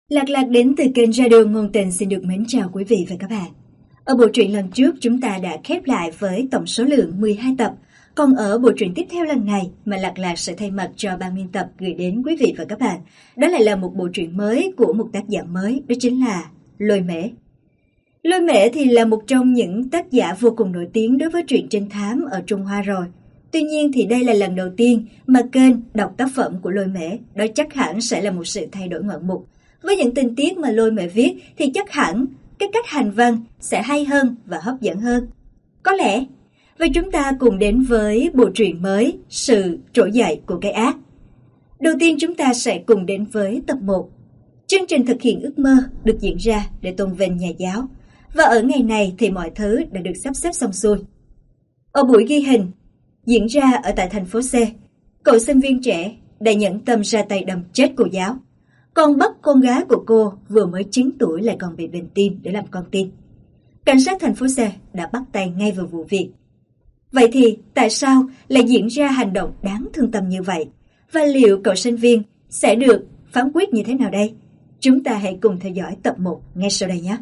Lạc Lạc đến từ kênh Radio Ngôn Tình xin được mến chào quý vị và các bạn. Ở bộ truyện lần trước chúng ta đã khép lại với tổng số lượng 12 tập. Còn ở bộ truyện tiếp theo lần này mà Lạc Lạc sẽ thay mặt cho ban biên tập gửi đến quý vị và các bạn, đó lại là một bộ truyện mới của một tác giả mới, đó chính là Lôi Mễ. Lôi Mễ thì là một trong những tác giả vô cùng nổi tiếng đối với truyện trinh thám ở Trung Hoa rồi. Tuy nhiên thì đây là lần đầu tiên mà kênh đọc tác phẩm của Lôi Mễ, đó chắc hẳn sẽ là một sự thay đổi ngoạn mục. Với những tình tiết mà Lôi Mễ viết thì chắc hẳn cái cách hành văn sẽ hay hơn và hấp dẫn hơn. Có lẽ. Và chúng ta cùng đến với bộ truyện mới Sự Trỗi Dậy của Cái Ác. Đầu tiên chúng ta sẽ cùng đến với tập 1. Chương trình thực hiện ước mơ được diễn ra để tôn vinh nhà giáo. Và ở ngày này thì mọi thứ đã được sắp xếp xong xuôi. Ở buổi ghi hình diễn ra ở tại thành phố C, cậu sinh viên trẻ đã nhẫn tâm ra tay đâm chết cô giáo. Còn bắt con gái của cô vừa mới 9 tuổi lại còn bị bệnh tim để làm con tin. Cảnh sát thành phố C đã bắt tay ngay vào vụ việc. Vậy thì tại sao lại diễn ra hành động đáng thương tâm như vậy? Và liệu cậu sinh viên sẽ được phán quyết như thế nào đây? Chúng ta hãy cùng theo dõi tập 1 ngay sau đây nhé.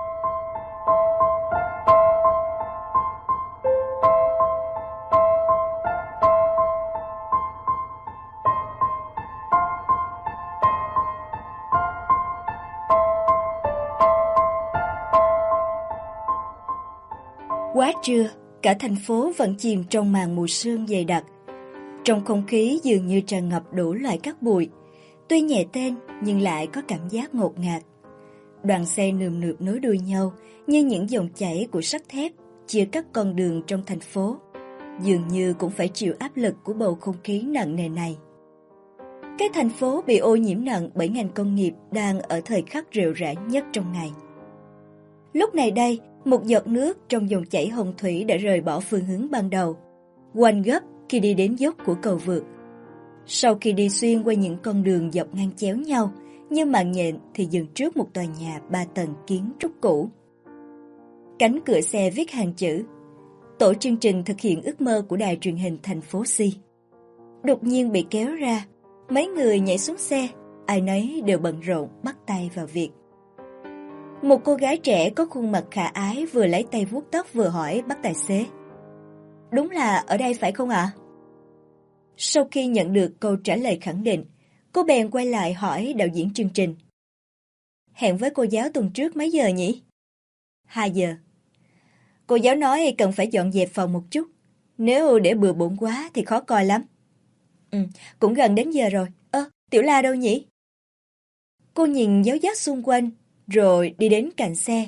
Quá trưa, cả thành phố vẫn chìm trong màn mù sương dày đặc. Trong không khí dường như tràn ngập đủ loại cát bụi, tuy nhẹ tên nhưng lại có cảm giác ngột ngạt. Đoàn xe nườm nượp nối đuôi nhau như những dòng chảy của sắt thép chia cắt con đường trong thành phố, dường như cũng phải chịu áp lực của bầu không khí nặng nề này. Cái thành phố bị ô nhiễm nặng bởi ngành công nghiệp đang ở thời khắc rệu rã nhất trong ngày. Lúc này đây, một giọt nước trong dòng chảy hồng thủy đã rời bỏ phương hướng ban đầu, quanh gấp khi đi đến dốc của cầu vượt. Sau khi đi xuyên qua những con đường dọc ngang chéo nhau, như mạng nhện thì dừng trước một tòa nhà 3 tầng kiến trúc cũ. Cánh cửa xe viết hàng chữ: Tổ chương trình thực hiện ước mơ của đài truyền hình thành phố C. Đột nhiên bị kéo ra, mấy người nhảy xuống xe, ai nấy đều bận rộn bắt tay vào việc. Một cô gái trẻ có khuôn mặt khả ái vừa lấy tay vuốt tóc vừa hỏi bác tài xế: Đúng là ở đây phải không ạ? Sau khi nhận được câu trả lời khẳng định, cô bèn quay lại hỏi đạo diễn chương trình: Hẹn với cô giáo tuần trước mấy giờ nhỉ? 2 giờ. Cô giáo nói cần phải dọn dẹp phòng một chút, nếu để bừa bộn quá thì khó coi lắm. Cũng gần đến giờ rồi. Tiểu La đâu nhỉ? Cô nhìn giáo giác xung quanh, rồi đi đến cạnh xe.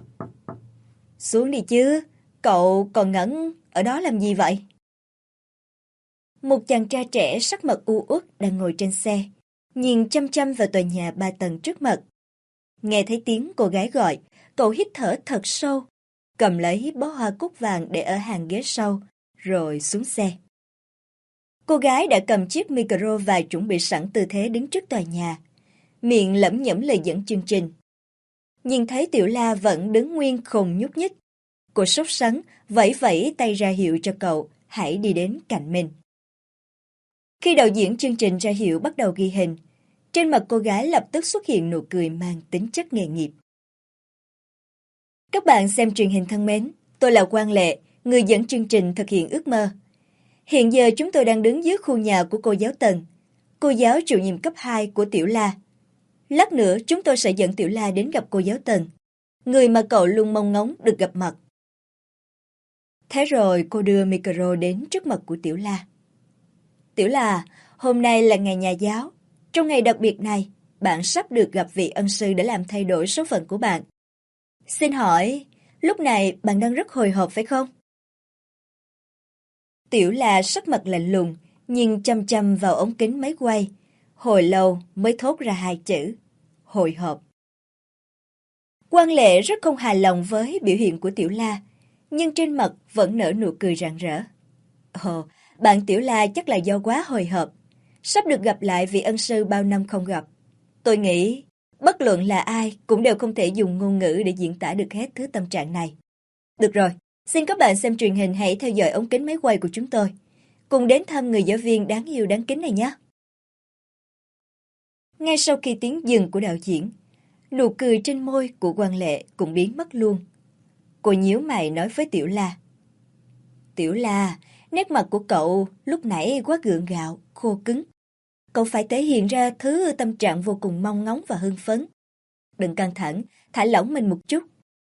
Xuống đi chứ, cậu còn ngẩn ở đó làm gì vậy? Một chàng trai trẻ sắc mặt u uất đang ngồi trên xe, nhìn chăm chăm vào tòa nhà 3 tầng trước mặt. Nghe thấy tiếng cô gái gọi, cậu hít thở thật sâu, cầm lấy bó hoa cúc vàng để ở hàng ghế sau, rồi xuống xe. Cô gái đã cầm chiếc micro và chuẩn bị sẵn tư thế đứng trước tòa nhà, miệng lẩm nhẩm lời dẫn chương trình. Nhìn thấy Tiểu La vẫn đứng nguyên không nhúc nhích, cô sốt sắng vẫy vẫy tay ra hiệu cho cậu hãy đi đến cạnh mình. Khi đạo diễn chương trình ra hiệu bắt đầu ghi hình, trên mặt cô gái lập tức xuất hiện nụ cười mang tính chất nghề nghiệp. Các bạn xem truyền hình thân mến, tôi là Quang Lệ, người dẫn chương trình thực hiện ước mơ. Hiện giờ chúng tôi đang đứng dưới khu nhà của cô giáo Tần, cô giáo chủ nhiệm cấp 2 của Tiểu La. Lát nữa chúng tôi sẽ dẫn Tiểu La đến gặp cô giáo Tần, người mà cậu luôn mong ngóng được gặp mặt. Thế rồi cô đưa micro đến trước mặt của Tiểu La. Tiểu La, hôm nay là ngày nhà giáo. Trong ngày đặc biệt này, bạn sắp được gặp vị ân sư để làm thay đổi số phận của bạn. Xin hỏi, lúc này bạn đang rất hồi hộp phải không? Tiểu La sắc mặt lạnh lùng, nhìn chăm chăm vào ống kính máy quay. Hồi lâu mới thốt ra 2 chữ: hồi hộp. Quang Lệ rất không hài lòng với biểu hiện của Tiểu La, nhưng trên mặt vẫn nở nụ cười rạng rỡ. Bạn Tiểu La chắc là do quá hồi hộp, sắp được gặp lại vị ân sư bao năm không gặp. Tôi nghĩ, bất luận là ai cũng đều không thể dùng ngôn ngữ để diễn tả được hết thứ tâm trạng này. Được rồi, xin các bạn xem truyền hình hãy theo dõi ống kính máy quay của chúng tôi. Cùng đến thăm người giáo viên đáng yêu đáng kính này nhé. Ngay sau khi tiếng dừng của đạo diễn, Nụ cười trên môi của Quang Lệ cũng biến mất luôn. Cô nhíu mày nói với Tiểu La. Tiểu La, nét mặt của cậu lúc nãy quá gượng gạo, khô cứng. Cậu phải thể hiện ra thứ tâm trạng vô cùng mong ngóng và hưng phấn. Đừng căng thẳng, thả lỏng mình một chút.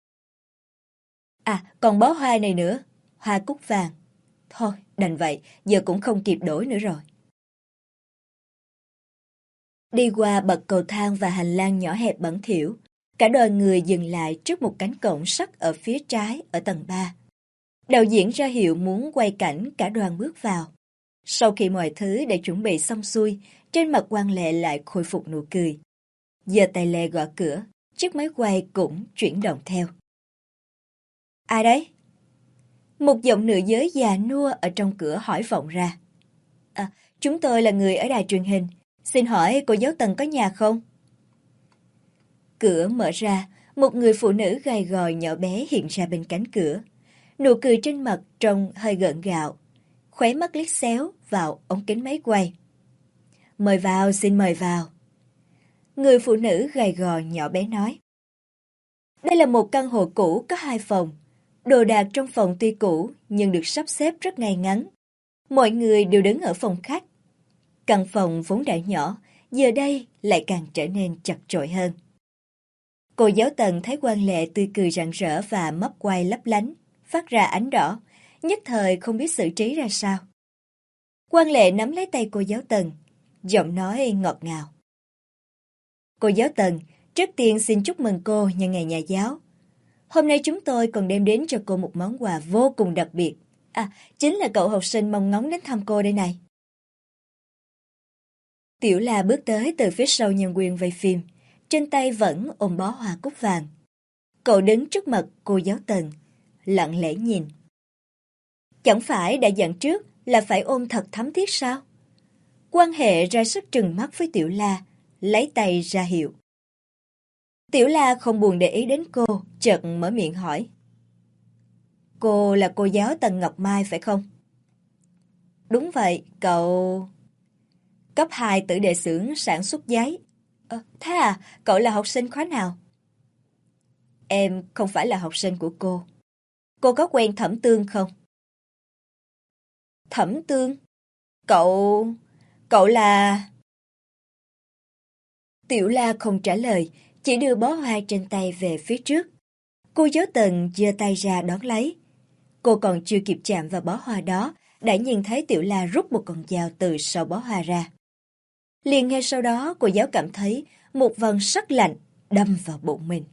À, còn bó hoa này nữa, hoa cúc vàng. Thôi, đành vậy, giờ cũng không kịp đổi nữa rồi. Đi qua bậc cầu thang và hành lang nhỏ hẹp bẩn thỉu, cả đoàn người dừng lại trước một cánh cổng sắt ở phía trái ở tầng 3. Đạo diễn ra hiệu muốn quay cảnh cả đoàn bước vào. Sau khi mọi thứ đã chuẩn bị xong xuôi, trên mặt Quang Lệ lại khôi phục nụ cười. Giơ tay lẹ gõ cửa, chiếc máy quay cũng chuyển động theo. Ai đấy? Một giọng nữ giới già nua ở trong cửa hỏi vọng ra. À, chúng tôi là người ở đài truyền hình. Xin hỏi cô giáo Tần có nhà không? Cửa mở ra, một người phụ nữ gầy gò nhỏ bé hiện ra bên cánh cửa. Nụ cười trên mặt trông hơi gượng gạo, khóe mắt liếc xéo vào ống kính máy quay. Mời vào, xin mời vào. Người phụ nữ gầy gò nhỏ bé nói. Đây là một căn hộ cũ có 2 phòng. Đồ đạc trong phòng tuy cũ nhưng được sắp xếp rất ngay ngắn. Mọi người đều đứng ở phòng khách. Căn phòng vốn đã nhỏ, giờ đây lại càng trở nên chật chội hơn. Cô giáo Tần thấy Quang Lệ tươi cười rạng rỡ và mắt quay lấp lánh, phát ra ánh đỏ, nhất thời không biết xử trí ra sao. Quang Lệ nắm lấy tay cô giáo Tần, giọng nói ngọt ngào. Cô giáo Tần, trước tiên xin chúc mừng cô nhân ngày nhà giáo. Hôm nay chúng tôi còn đem đến cho cô một món quà vô cùng đặc biệt. À, chính là cậu học sinh mong ngóng đến thăm cô đây này. Tiểu La bước tới từ phía sau nhân viên quay phim, trên tay vẫn ôm bó hoa cúc vàng. Cậu đứng trước mặt cô giáo Tần, lặng lẽ nhìn. Chẳng phải đã dặn trước là phải ôm thật thắm thiết sao? Quan Hệ ra sức trừng mắt với Tiểu La, lấy tay ra hiệu. Tiểu La không buồn để ý đến cô, chợt mở miệng hỏi. Cô là cô giáo Tần Ngọc Mai phải không? Đúng vậy, cậu... Cấp 2 tử đệ xưởng sản xuất giấy. Thế à, cậu là học sinh khóa nào? Em không phải là học sinh của cô. Cô có quen Thẩm Tương không? Thẩm Tương? Cậu là... Tiểu La không trả lời, chỉ đưa bó hoa trên tay về phía trước. Cô giáo Tần giơ tay ra đón lấy. Cô còn chưa kịp chạm vào bó hoa đó, đã nhìn thấy Tiểu La rút một con dao từ sau bó hoa ra. Liền ngay sau đó, cô giáo cảm thấy một vầng sắc lạnh đâm vào bụng mình.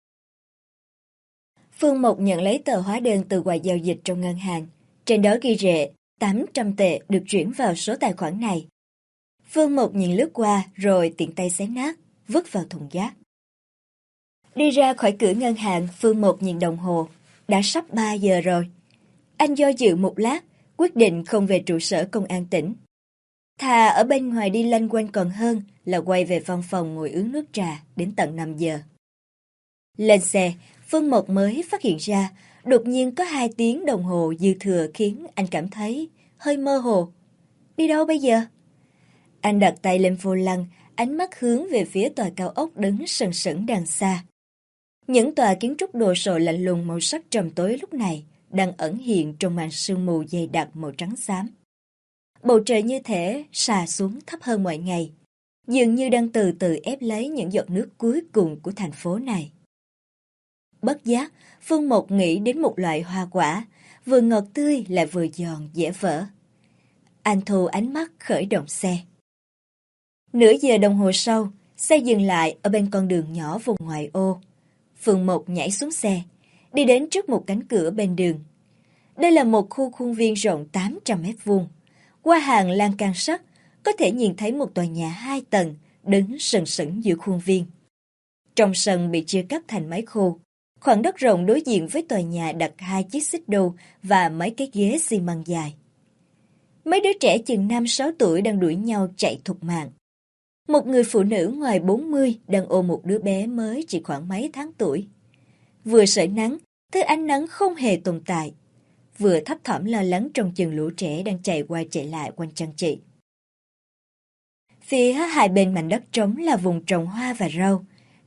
Phương Mộc nhận lấy tờ hóa đơn từ quầy giao dịch trong ngân hàng. Trên đó ghi rệ 800 tệ được chuyển vào số tài khoản này. Phương Mộc nhìn lướt qua rồi tiện tay xé nát, vứt vào thùng rác. Đi ra khỏi cửa ngân hàng, Phương Mộc nhìn đồng hồ. Đã sắp 3 giờ rồi. Anh do dự một lát, quyết định không về trụ sở công an tỉnh. Thà ở bên ngoài đi lanh quanh còn hơn là quay về văn phòng ngồi uống nước trà đến tận 5 giờ. Lên xe, Phương Mộc mới phát hiện ra đột nhiên có 2 tiếng đồng hồ dư thừa khiến anh cảm thấy hơi mơ hồ. Đi đâu bây giờ? Anh đặt tay lên vô lăng, ánh mắt hướng về phía tòa cao ốc đứng sừng sững đằng xa. Những tòa kiến trúc đồ sộ lạnh lùng màu sắc trầm tối lúc này đang ẩn hiện trong màn sương mù dày đặc màu trắng xám. Bầu trời như thể xà xuống thấp hơn mọi ngày, dường như đang từ từ ép lấy những giọt nước cuối cùng của thành phố này. Bất giác, Phương Mộc nghĩ đến một loại hoa quả, vừa ngọt tươi lại vừa giòn dễ vỡ. Anh thu ánh mắt khởi động xe. Nửa giờ đồng hồ sau, xe dừng lại ở bên con đường nhỏ vùng ngoại ô. Phương Mộc nhảy xuống xe, đi đến trước một cánh cửa bên đường. Đây là một khu khuôn viên rộng 800 mét vuông. Qua hàng lan can sắt, có thể nhìn thấy một tòa nhà 2 tầng đứng sừng sững giữa khuôn viên. Trong sân bị chia cắt thành mấy khu, khoảng đất rộng đối diện với tòa nhà đặt 2 chiếc xích đu và mấy cái ghế xi măng dài. Mấy đứa trẻ chừng 5-6 tuổi đang đuổi nhau chạy thục mạng. Một người phụ nữ ngoài 40 đang ôm một đứa bé mới chỉ khoảng mấy tháng tuổi. Vừa sưởi nắng, thứ ánh nắng không hề tồn tại. Vừa thấp thỏm lo lắng trong chừng lũ trẻ đang chạy qua chạy lại quanh trang trại. Phía hai bên mảnh đất trống là vùng trồng hoa và rau.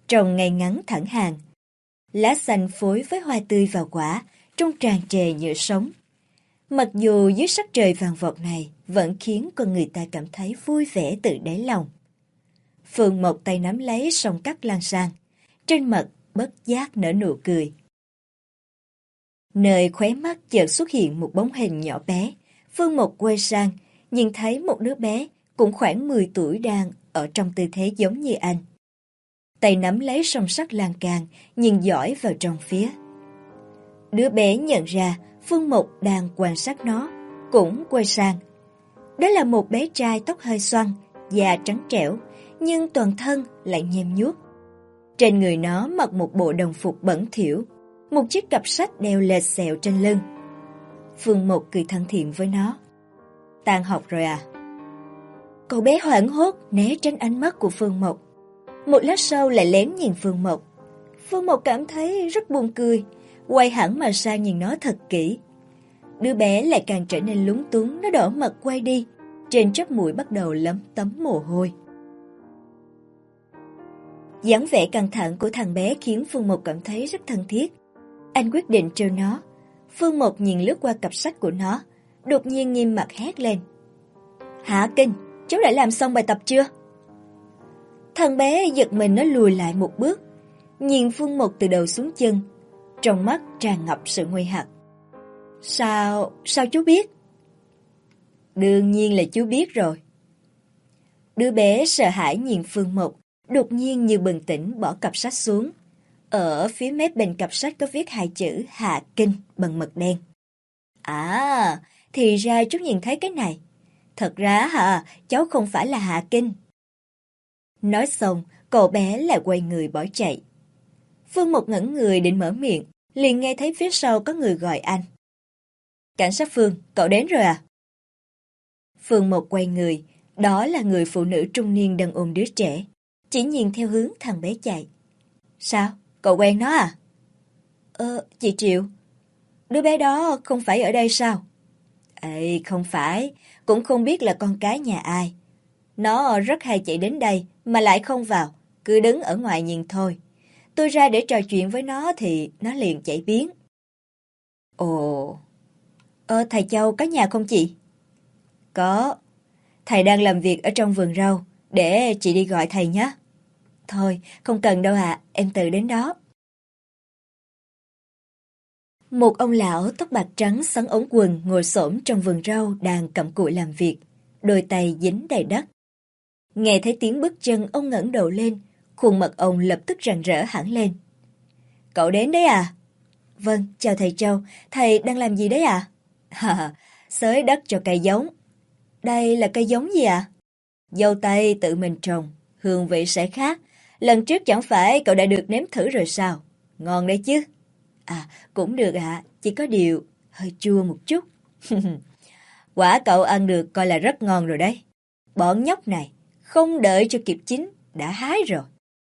trồng ngay ngắn thẳng hàng. Lá xanh phối với hoa tươi và quả, trông tràn trề nhựa sống. Mặc dù dưới sắc trời vàng vọt này vẫn khiến con người ta cảm thấy vui vẻ từ đáy lòng. Phương một tay nắm lấy song cắt lan sang, trên mặt bất giác nở nụ cười. Nơi khóe mắt chợt xuất hiện một bóng hình nhỏ bé. Phương Mộc quay sang, nhìn thấy một đứa bé cũng khoảng 10 tuổi đang ở trong tư thế giống như anh. Tay nắm lấy song sắt lan can, nhìn dõi vào trong phía. Đứa bé nhận ra Phương Mộc đang quan sát nó, cũng quay sang. Đó là một bé trai tóc hơi xoăn, da trắng trẻo, nhưng toàn thân lại nhem nhuốc. Trên người nó mặc một bộ đồng phục bẩn thỉu, một chiếc cặp sách đeo lệch xẹo trên lưng. Phương Mộc cười thân thiện với nó. Tan học rồi à? Cậu bé hoảng hốt né tránh ánh mắt của Phương Mộc. Một lát sau lại lén nhìn Phương Mộc. Phương Mộc cảm thấy rất buồn cười, quay hẳn mà sang nhìn nó thật kỹ. Đứa bé lại càng trở nên lúng túng, nó đỏ mặt quay đi, trên chóp mũi bắt đầu lấm tấm mồ hôi. Dáng vẻ căng thẳng của thằng bé khiến Phương Mộc cảm thấy rất thân thiết. Anh quyết định trêu nó. Phương Mộc nhìn lướt qua cặp sách của nó, đột nhiên nghiêm mặt hét lên. Hạ Kinh, cháu đã làm xong bài tập chưa? Thằng bé giật mình, nó lùi lại một bước, nhìn Phương Mộc từ đầu xuống chân, trong mắt tràn ngập sự nguy hoặc. Sao chú biết? Đương nhiên là chú biết rồi. Đứa bé sợ hãi nhìn Phương Mộc, đột nhiên như bừng tỉnh bỏ cặp sách xuống. Ở phía mép bên cặp sách có viết 2 chữ Hạ Kinh bằng mực đen. À, thì ra chú nhìn thấy cái này. Thật ra hả, cháu không phải là Hạ Kinh. Nói xong, cậu bé lại quay người bỏ chạy. Phương Mộc ngẩn người định mở miệng, liền nghe thấy phía sau có người gọi anh. Cảnh sát Phương, cậu đến rồi à? Phương Mộc quay người, đó là người phụ nữ trung niên đang ôm đứa trẻ, chỉ nhìn theo hướng thằng bé chạy. Sao, cậu quen nó à? Chị Triệu. Đứa bé đó không phải ở đây sao? Ê, không phải, cũng không biết là con cái nhà ai. Nó rất hay chạy đến đây mà lại không vào, cứ đứng ở ngoài nhìn thôi. Tôi ra để trò chuyện với nó thì nó liền chạy biến. Ồ, thầy Châu có nhà không chị? Có, thầy đang làm việc ở trong vườn rau, để chị đi gọi thầy nhé. Thôi, không cần đâu ạ, em tự đến đó. Một ông lão tóc bạc trắng xoắn ống quần ngồi xổm trong vườn rau đang cặm cụi làm việc, đôi tay dính đầy đất. Nghe thấy tiếng bước chân, ông ngẩng đầu lên, khuôn mặt ông lập tức rạng rỡ hẳn lên. Cậu đến đấy à? Vâng, chào thầy Châu, thầy đang làm gì đấy à? Xới đất cho cây giống. Đây là cây giống gì ạ? Dâu tây tự mình trồng, hương vị sẽ khác. Lần trước chẳng phải cậu đã được nếm thử rồi sao? Ngon đấy chứ? À, cũng được ạ, chỉ có điều hơi chua một chút. Quả cậu ăn được coi là rất ngon rồi đấy. Bọn nhóc này, không đợi cho kịp chín, đã hái rồi.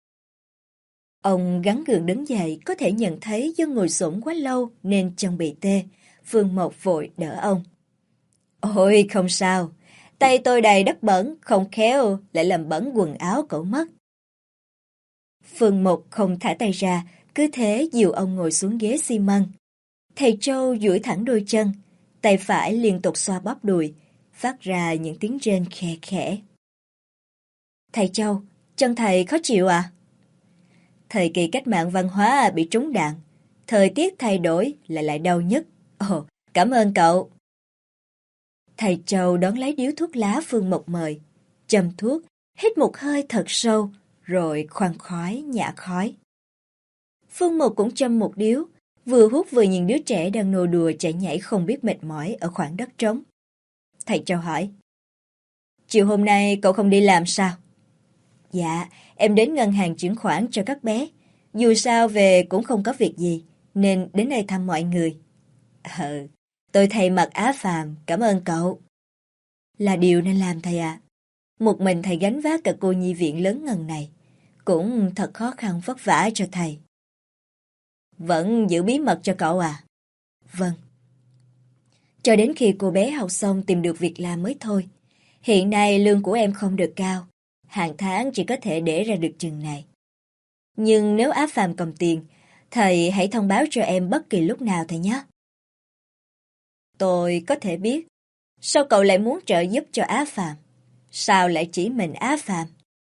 Ông gắng gượng đứng dậy, có thể nhận thấy do ngồi xổm quá lâu nên chân bị tê. Phương Mộc vội đỡ ông. Ôi, không sao. Tay tôi đầy đất bẩn, không khéo lại làm bẩn quần áo cậu mất. Phương Mộc không thả tay ra, cứ thế dìu ông ngồi xuống ghế xi măng. Thầy Châu duỗi thẳng đôi chân, tay phải liên tục xoa bóp đùi, phát ra những tiếng rên khe khẽ. Thầy Châu, chân thầy khó chịu à? Thời kỳ cách mạng văn hóa bị trúng đạn, thời tiết thay đổi lại đau nhức. Ồ, cảm ơn cậu. Thầy Châu đón lấy điếu thuốc lá Phương Mộc mời, châm thuốc, hít một hơi thật sâu, rồi khoan khoái nhả khói. Phương Mộc cũng châm một điếu, vừa hút vừa nhìn đứa trẻ đang nô đùa chạy nhảy không biết mệt mỏi ở khoảng đất trống. Thầy Châu hỏi, chiều hôm nay cậu không đi làm sao? Dạ, em đến ngân hàng chuyển khoản cho các bé. Dù sao về cũng không có việc gì, nên đến đây thăm mọi người. Tôi thay mặt Á Phàm, cảm ơn cậu. Là điều nên làm thầy ạ. Một mình thầy gánh vác cả cô nhi viện lớn ngần này, cũng thật khó khăn vất vả cho thầy. Vẫn giữ bí mật cho cậu à? Vâng. Cho đến khi cô bé học xong tìm được việc làm mới thôi. Hiện nay lương của em không được cao, hàng tháng chỉ có thể để ra được chừng này. Nhưng nếu Á Phàm cầm tiền, thầy hãy thông báo cho em bất kỳ lúc nào thầy nhé. Tôi có thể biết. Sao cậu lại muốn trợ giúp cho Á Phàm? Sao lại chỉ mình Á Phàm?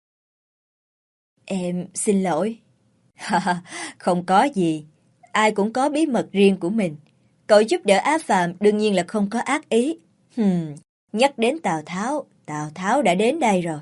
Em xin lỗi. Không có gì. Ai cũng có bí mật riêng của mình. Cậu giúp đỡ Á Phàm đương nhiên là không có ác ý. Nhắc đến Tào Tháo đã đến đây rồi.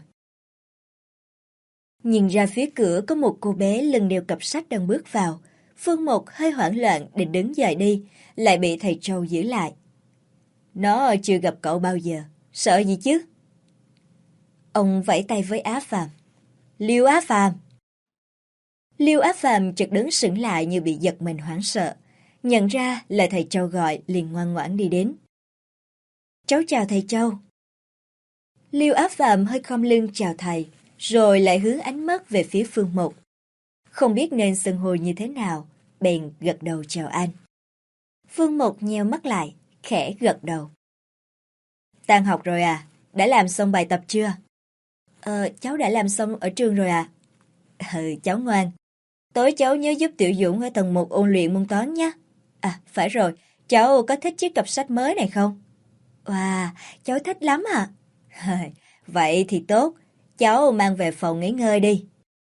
Nhìn ra phía cửa có một cô bé lưng đeo cặp sách đang bước vào. Phương Mộc hơi hoảng loạn định đứng dậy đi, lại bị thầy Châu giữ lại. Nó chưa gặp cậu bao giờ, sợ gì chứ? Ông vẫy tay với Á Phàm. Liêu Á Phàm. Liêu Á Phàm chợt đứng sững lại như bị giật mình hoảng sợ. Nhận ra là thầy Châu gọi, liền ngoan ngoãn đi đến. Cháu chào thầy Châu. Liêu Á Phàm hơi khom lưng chào thầy, rồi lại hướng ánh mắt về phía Phương Mộc. Không biết nên xưng hô như thế nào, bèn gật đầu chào anh. Phương Mộc nheo mắt lại, khẽ gật đầu. Tan học rồi à? Đã làm xong bài tập chưa? Cháu đã làm xong ở trường rồi ạ. Cháu ngoan. Tối cháu nhớ giúp Tiểu Dũng ở tầng 1 ôn luyện môn toán nhé. À, phải rồi, cháu có thích chiếc cặp sách mới này không? Wow, cháu thích lắm ạ. Vậy thì tốt, cháu mang về phòng nghỉ ngơi đi.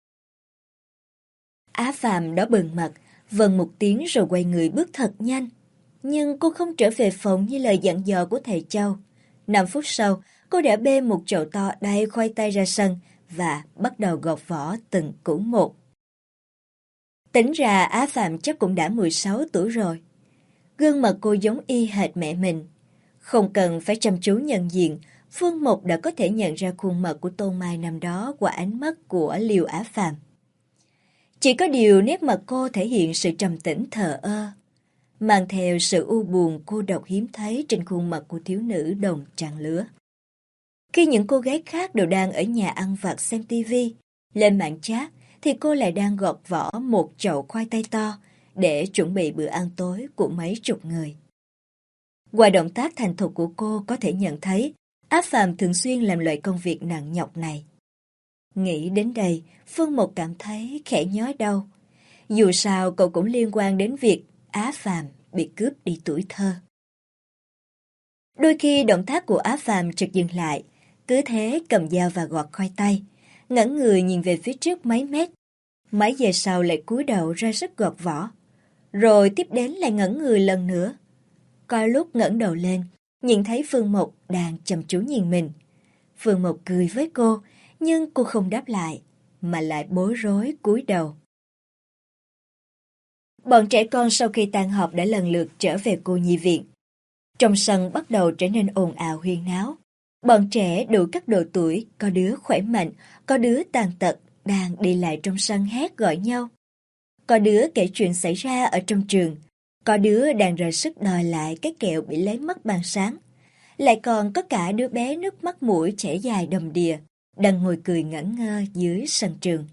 Á Phàm đó bừng mặt, vâng một tiếng rồi quay người bước thật nhanh. Nhưng cô không trở về phòng như lời dặn dò của thầy Châu. 5 phút sau, cô đã bê một chậu to đầy khoai tây ra sân và bắt đầu gọt vỏ từng củ một. Tính ra Á Phàm chắc cũng đã 16 tuổi rồi. Gương mặt cô giống y hệt mẹ mình. Không cần phải chăm chú nhận diện, Phương Mộc đã có thể nhận ra khuôn mặt của Tôn Mai năm đó qua ánh mắt của Liêu Á Phàm. Chỉ có điều nét mặt cô thể hiện sự trầm tĩnh thờ ơ, mang theo sự u buồn cô độc hiếm thấy trên khuôn mặt của thiếu nữ đồng trang lứa. Khi những cô gái khác đều đang ở nhà ăn vặt xem tivi, lên mạng chat, thì cô lại đang gọt vỏ một chậu khoai tây to để chuẩn bị bữa ăn tối của mấy chục người. Qua động tác thành thục của cô có thể nhận thấy Á Phàm thường xuyên làm loại công việc nặng nhọc này. Nghĩ đến đây, Phương Mộc cảm thấy khẽ nhói đau. Dù sao cậu cũng liên quan đến việc Á Phàm bị cướp đi tuổi thơ. Đôi khi động tác của Á Phàm chợt dừng lại, cứ thế cầm dao và gọt khoai tây, ngẩng người nhìn về phía trước mấy mét. Mấy giây sau lại cúi đầu ra sức gọt vỏ, rồi tiếp đến lại ngẩng người lần nữa. Coi lúc ngẩng đầu lên, nhìn thấy Phương Mộc đang chăm chú nhìn mình. Phương Mộc cười với cô, nhưng cô không đáp lại, mà lại bối rối cúi đầu. Bọn trẻ con sau khi tan học đã lần lượt trở về cô nhi viện. Trong sân bắt đầu trở nên ồn ào huyên náo. Bọn trẻ đủ các độ tuổi, có đứa khỏe mạnh, có đứa tàn tật, đang đi lại trong sân hét gọi nhau. Có đứa kể chuyện xảy ra ở trong trường, có đứa đang ra sức đòi lại cái kẹo bị lấy mất ban sáng. Lại còn có cả đứa bé nước mắt mũi chảy dài đầm đìa, đang ngồi cười ngẩn ngơ dưới sân trường.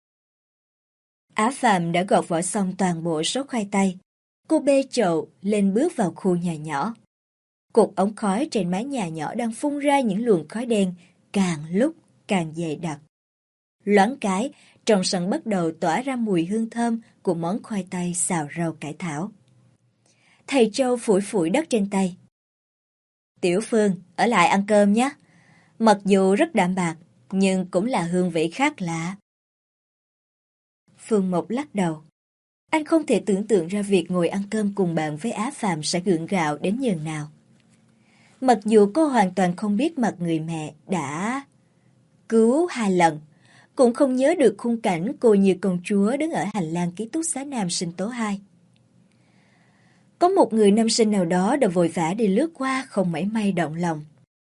Á Phàm đã gọt vỏ xong toàn bộ số khoai tây. Cô bê chậu lên bước vào khu nhà nhỏ. Cột ống khói trên mái nhà nhỏ đang phun ra những luồng khói đen càng lúc càng dày đặc. Loáng cái, trong sân bắt đầu tỏa ra mùi hương thơm của món khoai tây xào rau cải thảo. Thầy Châu phủi phủi đất trên tay. Tiểu Phương, ở lại ăn cơm nhé. Mặc dù rất đạm bạc, nhưng cũng là hương vị khác lạ. Phương Mộc lắc đầu. Anh không thể tưởng tượng ra việc ngồi ăn cơm cùng bạn với Á Phàm sẽ gượng gạo đến nhường nào. Mặc dù cô hoàn toàn không biết mặt người mẹ đã cứu 2 lần, cũng không nhớ được khung cảnh cô như công chúa đứng ở hành lang ký túc xá nam sinh tố 2. Có một người nam sinh nào đó đã vội vã đi lướt qua không mảy may động lòng.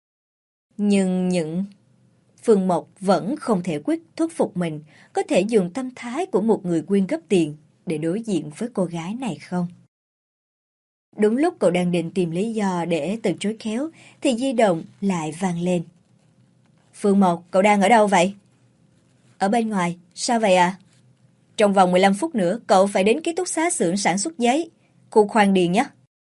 Nhưng Phương Mộc vẫn không thể thuyết phục mình có thể dùng tâm thái của một người quyên góp tiền để đối diện với cô gái này không. Đúng lúc cậu đang định tìm lý do để từ chối khéo thì di động lại vang lên. Phương Mộc, cậu đang ở đâu vậy? Ở bên ngoài, sao vậy à? Trong vòng 15 phút nữa cậu phải đến ký túc xá xưởng sản xuất giấy, khu Khoan Điền nhé.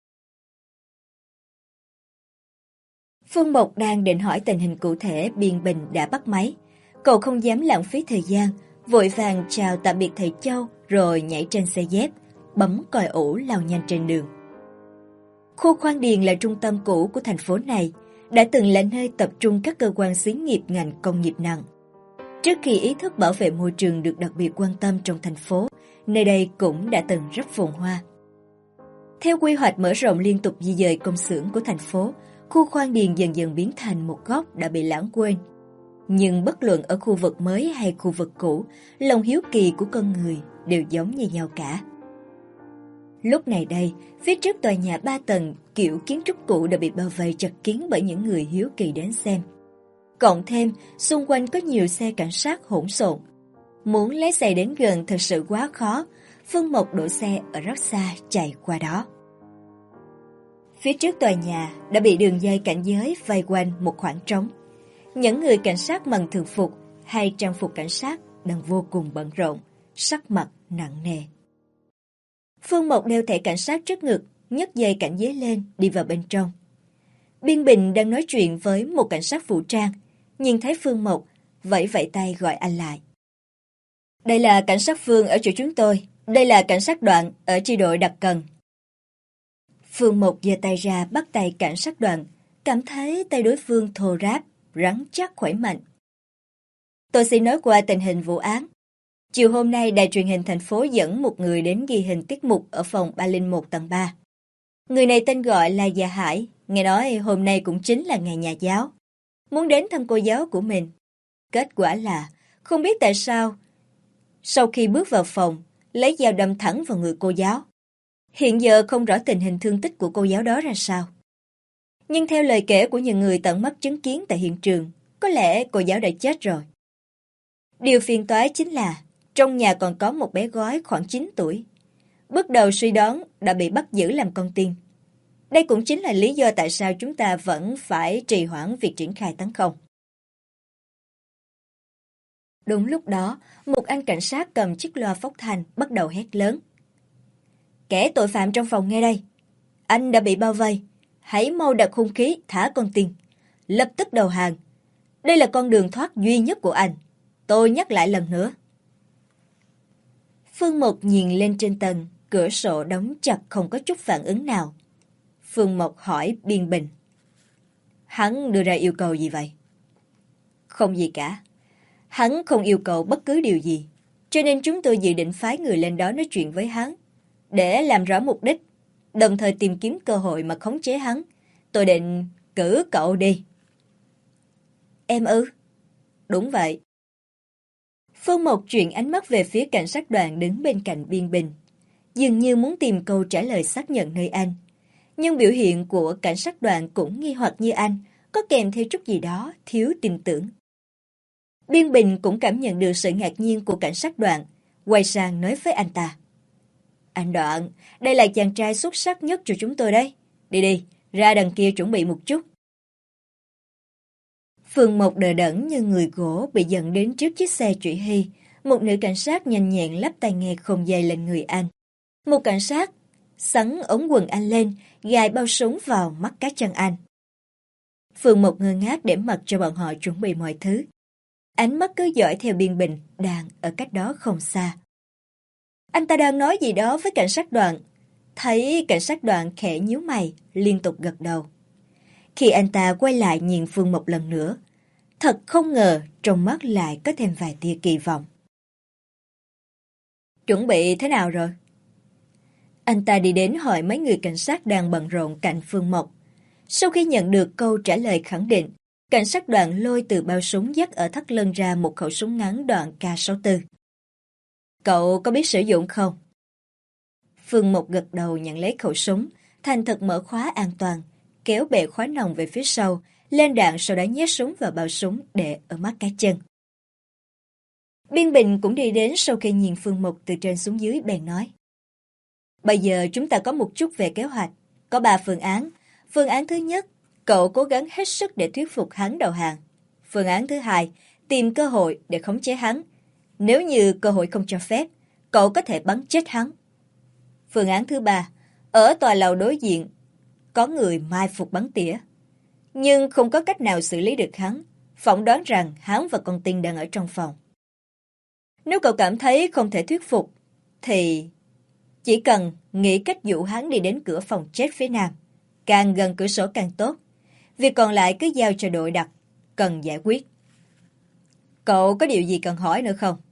Phương Mộc đang định hỏi tình hình cụ thể, Biên Bình đã bắt máy. Cậu không dám lãng phí thời gian, vội vàng chào tạm biệt thầy Châu rồi nhảy trên xe dép, bấm còi ủ lao nhanh trên đường. Khu Khoan Điền là trung tâm cũ của thành phố này, đã từng là nơi tập trung các cơ quan xí nghiệp ngành công nghiệp nặng. Trước khi ý thức bảo vệ môi trường được đặc biệt quan tâm trong thành phố, nơi đây cũng đã từng rất phồn hoa. Theo quy hoạch mở rộng liên tục di dời công xưởng của thành phố, khu Khoan Điền dần dần biến thành một góc đã bị lãng quên. Nhưng bất luận ở khu vực mới hay khu vực cũ, lòng hiếu kỳ của con người đều giống như nhau cả. Lúc này đây, phía trước tòa nhà 3 tầng kiểu kiến trúc cũ đã bị bao vây chật kín bởi những người hiếu kỳ đến xem. Cộng thêm, xung quanh có nhiều xe cảnh sát hỗn xộn. Muốn lái xe đến gần thật sự quá khó, Phương Mộc đổ xe ở rất xa chạy qua đó. Phía trước tòa nhà đã bị đường dây cảnh giới vây quanh một khoảng trống. Những người cảnh sát mặc thường phục hay trang phục cảnh sát đang vô cùng bận rộn, sắc mặt nặng nề. Phương Mộc đeo thẻ cảnh sát trước ngực, nhấc dây cảnh giới lên đi vào bên trong. Biên Bình đang nói chuyện với một cảnh sát vũ trang, nhìn thấy Phương Mộc, vẫy vẫy tay gọi anh lại. Đây là cảnh sát Phương ở chỗ chúng tôi, đây là cảnh sát Đoạn ở chi đội Đặc Cần. Phương Mộc giơ tay ra bắt tay cảnh sát Đoạn, cảm thấy tay đối phương thô ráp, rắn chắc khỏe mạnh. Tôi xin nói qua tình hình vụ án. Chiều hôm nay, đài truyền hình thành phố dẫn một người đến ghi hình tiết mục ở phòng 301 tầng 3. Người này tên gọi là Gia Hải, nghe nói hôm nay cũng chính là ngày nhà giáo. Muốn đến thăm cô giáo của mình. Kết quả là, không biết tại sao, sau khi bước vào phòng, lấy dao đâm thẳng vào người cô giáo. Hiện giờ không rõ tình hình thương tích của cô giáo đó ra sao. Nhưng theo lời kể của những người tận mắt chứng kiến tại hiện trường, có lẽ cô giáo đã chết rồi. Điều phiền toái chính là, trong nhà còn có một bé gái khoảng 9 tuổi. Bước đầu suy đoán đã bị bắt giữ làm con tin. Đây cũng chính là lý do tại sao chúng ta vẫn phải trì hoãn việc triển khai tấn công. Đúng lúc đó, một anh cảnh sát cầm chiếc loa phóng thanh bắt đầu hét lớn. Kẻ tội phạm trong phòng nghe đây. Anh đã bị bao vây. Hãy mau đặt hung khí thả con tin. Lập tức đầu hàng. Đây là con đường thoát duy nhất của anh. Tôi nhắc lại lần nữa. Phương Mộc nhìn lên trên tầng, cửa sổ đóng chặt không có chút phản ứng nào. Phương Mộc hỏi Biên Bình. Hắn đưa ra yêu cầu gì vậy? Không gì cả. Hắn không yêu cầu bất cứ điều gì, cho nên chúng tôi dự định phái người lên đó nói chuyện với hắn, để làm rõ mục đích, đồng thời tìm kiếm cơ hội mà khống chế hắn. Tôi định cử cậu đi. Em ư? Đúng vậy. Phương Mộc chuyển ánh mắt về phía cảnh sát Đoàn đứng bên cạnh Biên Bình, dường như muốn tìm câu trả lời xác nhận nơi anh. Nhưng biểu hiện của cảnh sát Đoàn cũng nghi hoặc như anh, có kèm theo chút gì đó thiếu tin tưởng. Biên Bình cũng cảm nhận được sự ngạc nhiên của cảnh sát Đoạn, quay sang nói với anh ta. Anh Đoạn, đây là chàng trai xuất sắc nhất cho chúng tôi đấy. Đi đi, ra đằng kia chuẩn bị một chút. Phương Mộc đờ đẫn như người gỗ bị dẫn đến trước chiếc xe Trụy Hy. Một nữ cảnh sát nhanh nhẹn lắp tai nghe không dây lên người anh. Một cảnh sát xắn ống quần anh lên, gài bao súng vào mắt cá chân anh. Phương Mộc ngơ ngác để mặc cho bọn họ chuẩn bị mọi thứ. Ánh mắt cứ dõi theo Biên Bình đang ở cách đó không xa. Anh ta đang nói gì đó với cảnh sát Đoạn. Thấy cảnh sát Đoạn khẽ nhíu mày, liên tục gật đầu. Khi anh ta quay lại nhìn Phương Mộc lần nữa, thật không ngờ trong mắt lại có thêm vài tia kỳ vọng. Chuẩn bị thế nào rồi? Anh ta đi đến hỏi mấy người cảnh sát đang bận rộn cạnh Phương Mộc. Sau khi nhận được câu trả lời khẳng định, cảnh sát Đoạn lôi từ bao súng dắt ở thắt lưng ra một khẩu súng ngắn đoạn K64. Cậu có biết sử dụng không? Phương Mộc gật đầu nhận lấy khẩu súng, thành thật mở khóa an toàn, kéo bệ khóa nòng về phía sau, lên đạn sau đó nhét súng vào bao súng để ở mắt cá chân. Biên Bình cũng đi đến sau khi nhìn Phương Mộc từ trên xuống dưới bèn nói. Bây giờ chúng ta có một chút về kế hoạch, có 3 phương án. Phương án thứ nhất, cậu cố gắng hết sức để thuyết phục hắn đầu hàng. Phương án thứ hai, tìm cơ hội để khống chế hắn. Nếu như cơ hội không cho phép, cậu có thể bắn chết hắn. Phương án thứ ba, ở tòa lầu đối diện, có người mai phục bắn tỉa. Nhưng không có cách nào xử lý được hắn, phỏng đoán rằng hắn và con tin đang ở trong phòng. Nếu cậu cảm thấy không thể thuyết phục, thì chỉ cần nghĩ cách dụ hắn đi đến cửa phòng chết phía nam. Càng gần cửa sổ càng tốt. Việc còn lại cứ giao cho đội đặc cần giải quyết. Cậu có điều gì cần hỏi nữa không?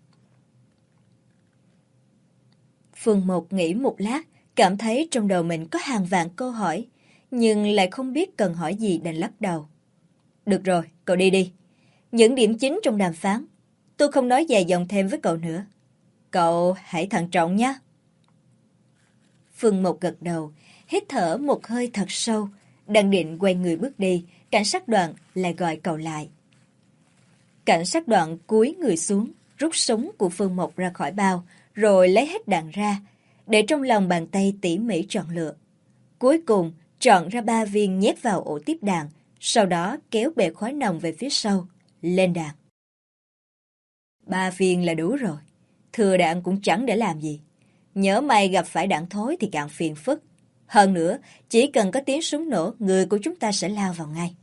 Phương Một nghĩ một lát, cảm thấy trong đầu mình có hàng vạn câu hỏi, nhưng lại không biết cần hỏi gì đành lắc đầu. Được rồi, cậu đi đi. Những điểm chính trong đàm phán, tôi không nói dài dòng thêm với cậu nữa. Cậu hãy thận trọng nhé. Phương Một gật đầu, hít thở một hơi thật sâu, đang định quay người bước đi, cảnh sát đoàn lại gọi cậu lại. Cảnh sát đoàn cúi người xuống, rút súng của Phương Một ra khỏi bao, rồi lấy hết đạn ra, để trong lòng bàn tay tỉ mỉ chọn lựa. Cuối cùng, chọn ra 3 viên nhét vào ổ tiếp đạn, sau đó kéo bệ khói nòng về phía sau, lên đạn. 3 viên là đủ rồi, thừa đạn cũng chẳng để làm gì. Nhỡ may gặp phải đạn thối thì càng phiền phức. Hơn nữa, chỉ cần có tiếng súng nổ, người của chúng ta sẽ lao vào ngay.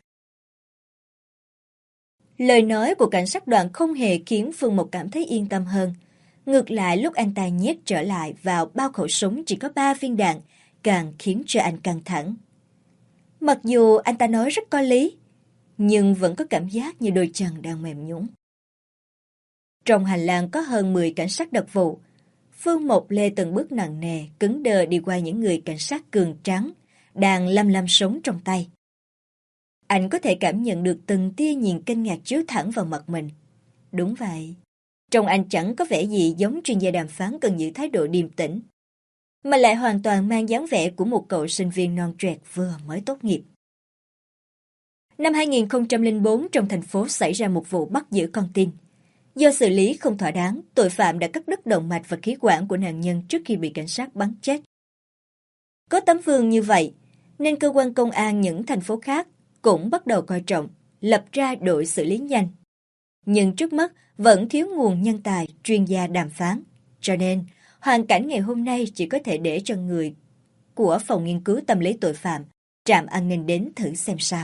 Lời nói của cảnh sát đoàn không hề khiến Phương Một cảm thấy yên tâm hơn. Ngược lại, lúc anh ta nhét trở lại vào bao khẩu súng chỉ có 3 viên đạn, càng khiến cho anh căng thẳng. Mặc dù anh ta nói rất có lý, nhưng vẫn có cảm giác như đôi chân đang mềm nhũn. Trong hành lang có hơn 10 cảnh sát đặc vụ. Phương Một lê từng bước nặng nề, cứng đờ đi qua những người cảnh sát cường tráng, đang lăm lăm súng trong tay. Anh có thể cảm nhận được từng tia nhìn kinh ngạc chiếu thẳng vào mặt mình. Đúng vậy, trông anh chẳng có vẻ gì giống chuyên gia đàm phán cần giữ thái độ điềm tĩnh, mà lại hoàn toàn mang dáng vẻ của một cậu sinh viên non trẻ vừa mới tốt nghiệp. Năm 2004, trong thành phố xảy ra một vụ bắt giữ con tin. Do xử lý không thỏa đáng, tội phạm đã cắt đứt động mạch và khí quản của nạn nhân trước khi bị cảnh sát bắn chết. Có tấm gương như vậy, nên cơ quan công an những thành phố khác cũng bắt đầu coi trọng, lập ra đội xử lý nhanh. Nhưng trước mắt vẫn thiếu nguồn nhân tài, chuyên gia đàm phán. Cho nên, hoàn cảnh ngày hôm nay chỉ có thể để cho người của Phòng Nghiên cứu Tâm lý Tội phạm, Trạm An ninh đến thử xem sao.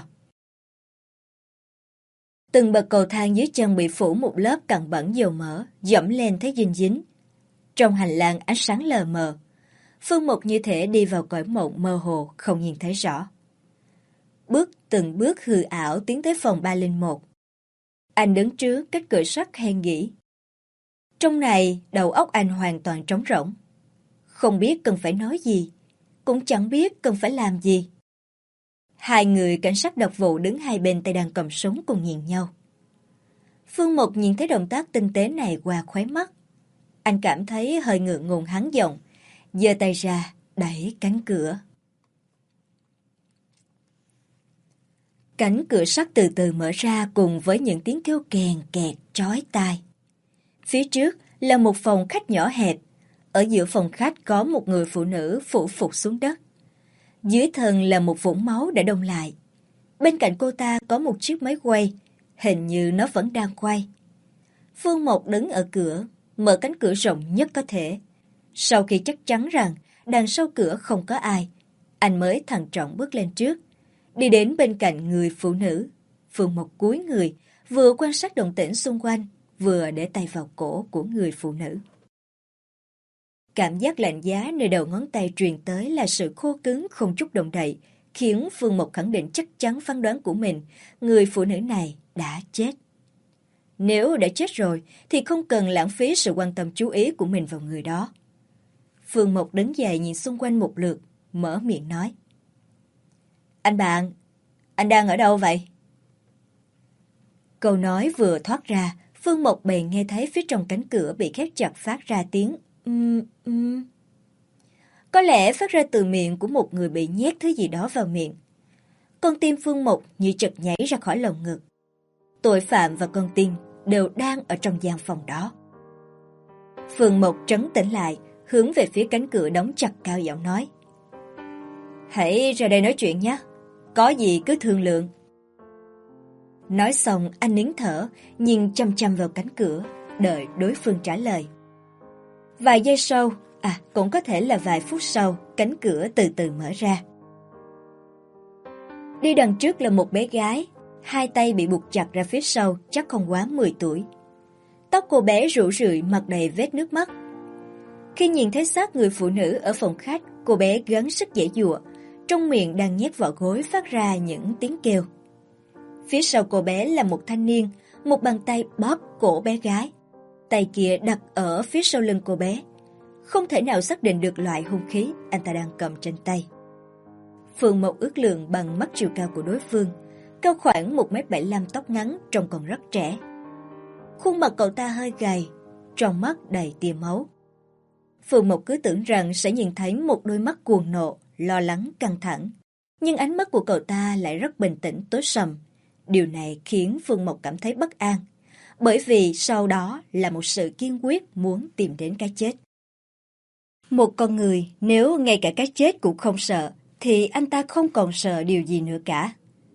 Từng bậc cầu thang dưới chân bị phủ một lớp cặn bẩn dầu mỡ, dẫm lên thấy dính dính. Trong hành lang ánh sáng lờ mờ, Phương Một như thể đi vào cõi mộng mơ hồ, không nhìn thấy rõ. Từng bước hư ảo tiến tới phòng 301. Anh đứng trước cách cửa sắt hay nghĩ. Trong này, đầu óc anh hoàn toàn trống rỗng. Không biết cần phải nói gì, cũng chẳng biết cần phải làm gì. Hai người cảnh sát đặc vụ đứng hai bên tay đang cầm súng cùng nhìn nhau. Phương Một nhìn thấy động tác tinh tế này qua khóe mắt. Anh cảm thấy hơi ngượng ngùng hắn giọng, giơ tay ra, đẩy cánh cửa. Cánh cửa sắt từ từ mở ra cùng với những tiếng kêu kèn kẹt chói tai. Phía trước là một phòng khách nhỏ hẹp. Ở giữa phòng khách có một người phụ nữ phủ phục xuống đất. Dưới thân là một vũng máu đã đông lại. Bên cạnh cô ta có một chiếc máy quay, hình như nó vẫn đang quay. Phương Một đứng ở cửa, mở cánh cửa rộng nhất có thể. Sau khi chắc chắn rằng đằng sau cửa không có ai, anh mới thận trọng bước lên trước, đi đến bên cạnh người phụ nữ. Phương Một cúi người, vừa quan sát động tĩnh xung quanh, vừa để tay vào cổ của người phụ nữ. Cảm giác lạnh giá nơi đầu ngón tay truyền tới là sự khô cứng không chút động đậy, khiến Phương Một khẳng định chắc chắn phán đoán của mình, người phụ nữ này đã chết. Nếu đã chết rồi, thì không cần lãng phí sự quan tâm chú ý của mình vào người đó. Phương Một đứng dậy nhìn xung quanh một lượt, mở miệng nói. Anh bạn, anh đang ở đâu vậy? Câu nói vừa thoát ra, Phương Một bèn nghe thấy phía trong cánh cửa bị khép chặt phát ra tiếng Có lẽ phát ra từ miệng của một người bị nhét thứ gì đó vào miệng. Con tim Phương Một như chợt nhảy ra khỏi lồng ngực. Tội phạm và con tin đều đang ở trong gian phòng đó. Phương Một trấn tĩnh lại, hướng về phía cánh cửa đóng chặt, cao giọng nói. Hãy ra đây nói chuyện nhé, có gì cứ thương lượng. Nói xong anh nín thở, nhìn chăm chăm vào cánh cửa, đợi đối phương trả lời. Vài giây sau, cũng có thể là vài phút sau, cánh cửa từ từ mở ra. Đi đằng trước là một bé gái, hai tay bị buộc chặt ra phía sau, chắc không quá 10 tuổi. Tóc cô bé rủ rượi, mặt đầy vết nước mắt. Khi nhìn thấy xác người phụ nữ ở phòng khách, cô bé gắng sức giãy giụa, trong miệng đang nhét vào gối phát ra những tiếng kêu. Phía sau cô bé là một thanh niên, một bàn tay bóp cổ bé gái. Tay kia đặt ở phía sau lưng cô bé. Không thể nào xác định được loại hung khí anh ta đang cầm trên tay. Phương Mộc ước lượng bằng mắt chiều cao của đối phương, cao khoảng 1m75, tóc ngắn, trông còn rất trẻ. Khuôn mặt cậu ta hơi gầy, trong mắt đầy tia máu. Phương Mộc cứ tưởng rằng sẽ nhìn thấy một đôi mắt cuồng nộ, lo lắng, căng thẳng. Nhưng ánh mắt của cậu ta lại rất bình tĩnh, tối sầm. Điều này khiến Phương Mộc cảm thấy bất an, bởi vì sau đó là một sự kiên quyết muốn tìm đến cái chết. Một con người nếu ngay cả cái chết cũng không sợ, thì anh ta không còn sợ điều gì nữa cả.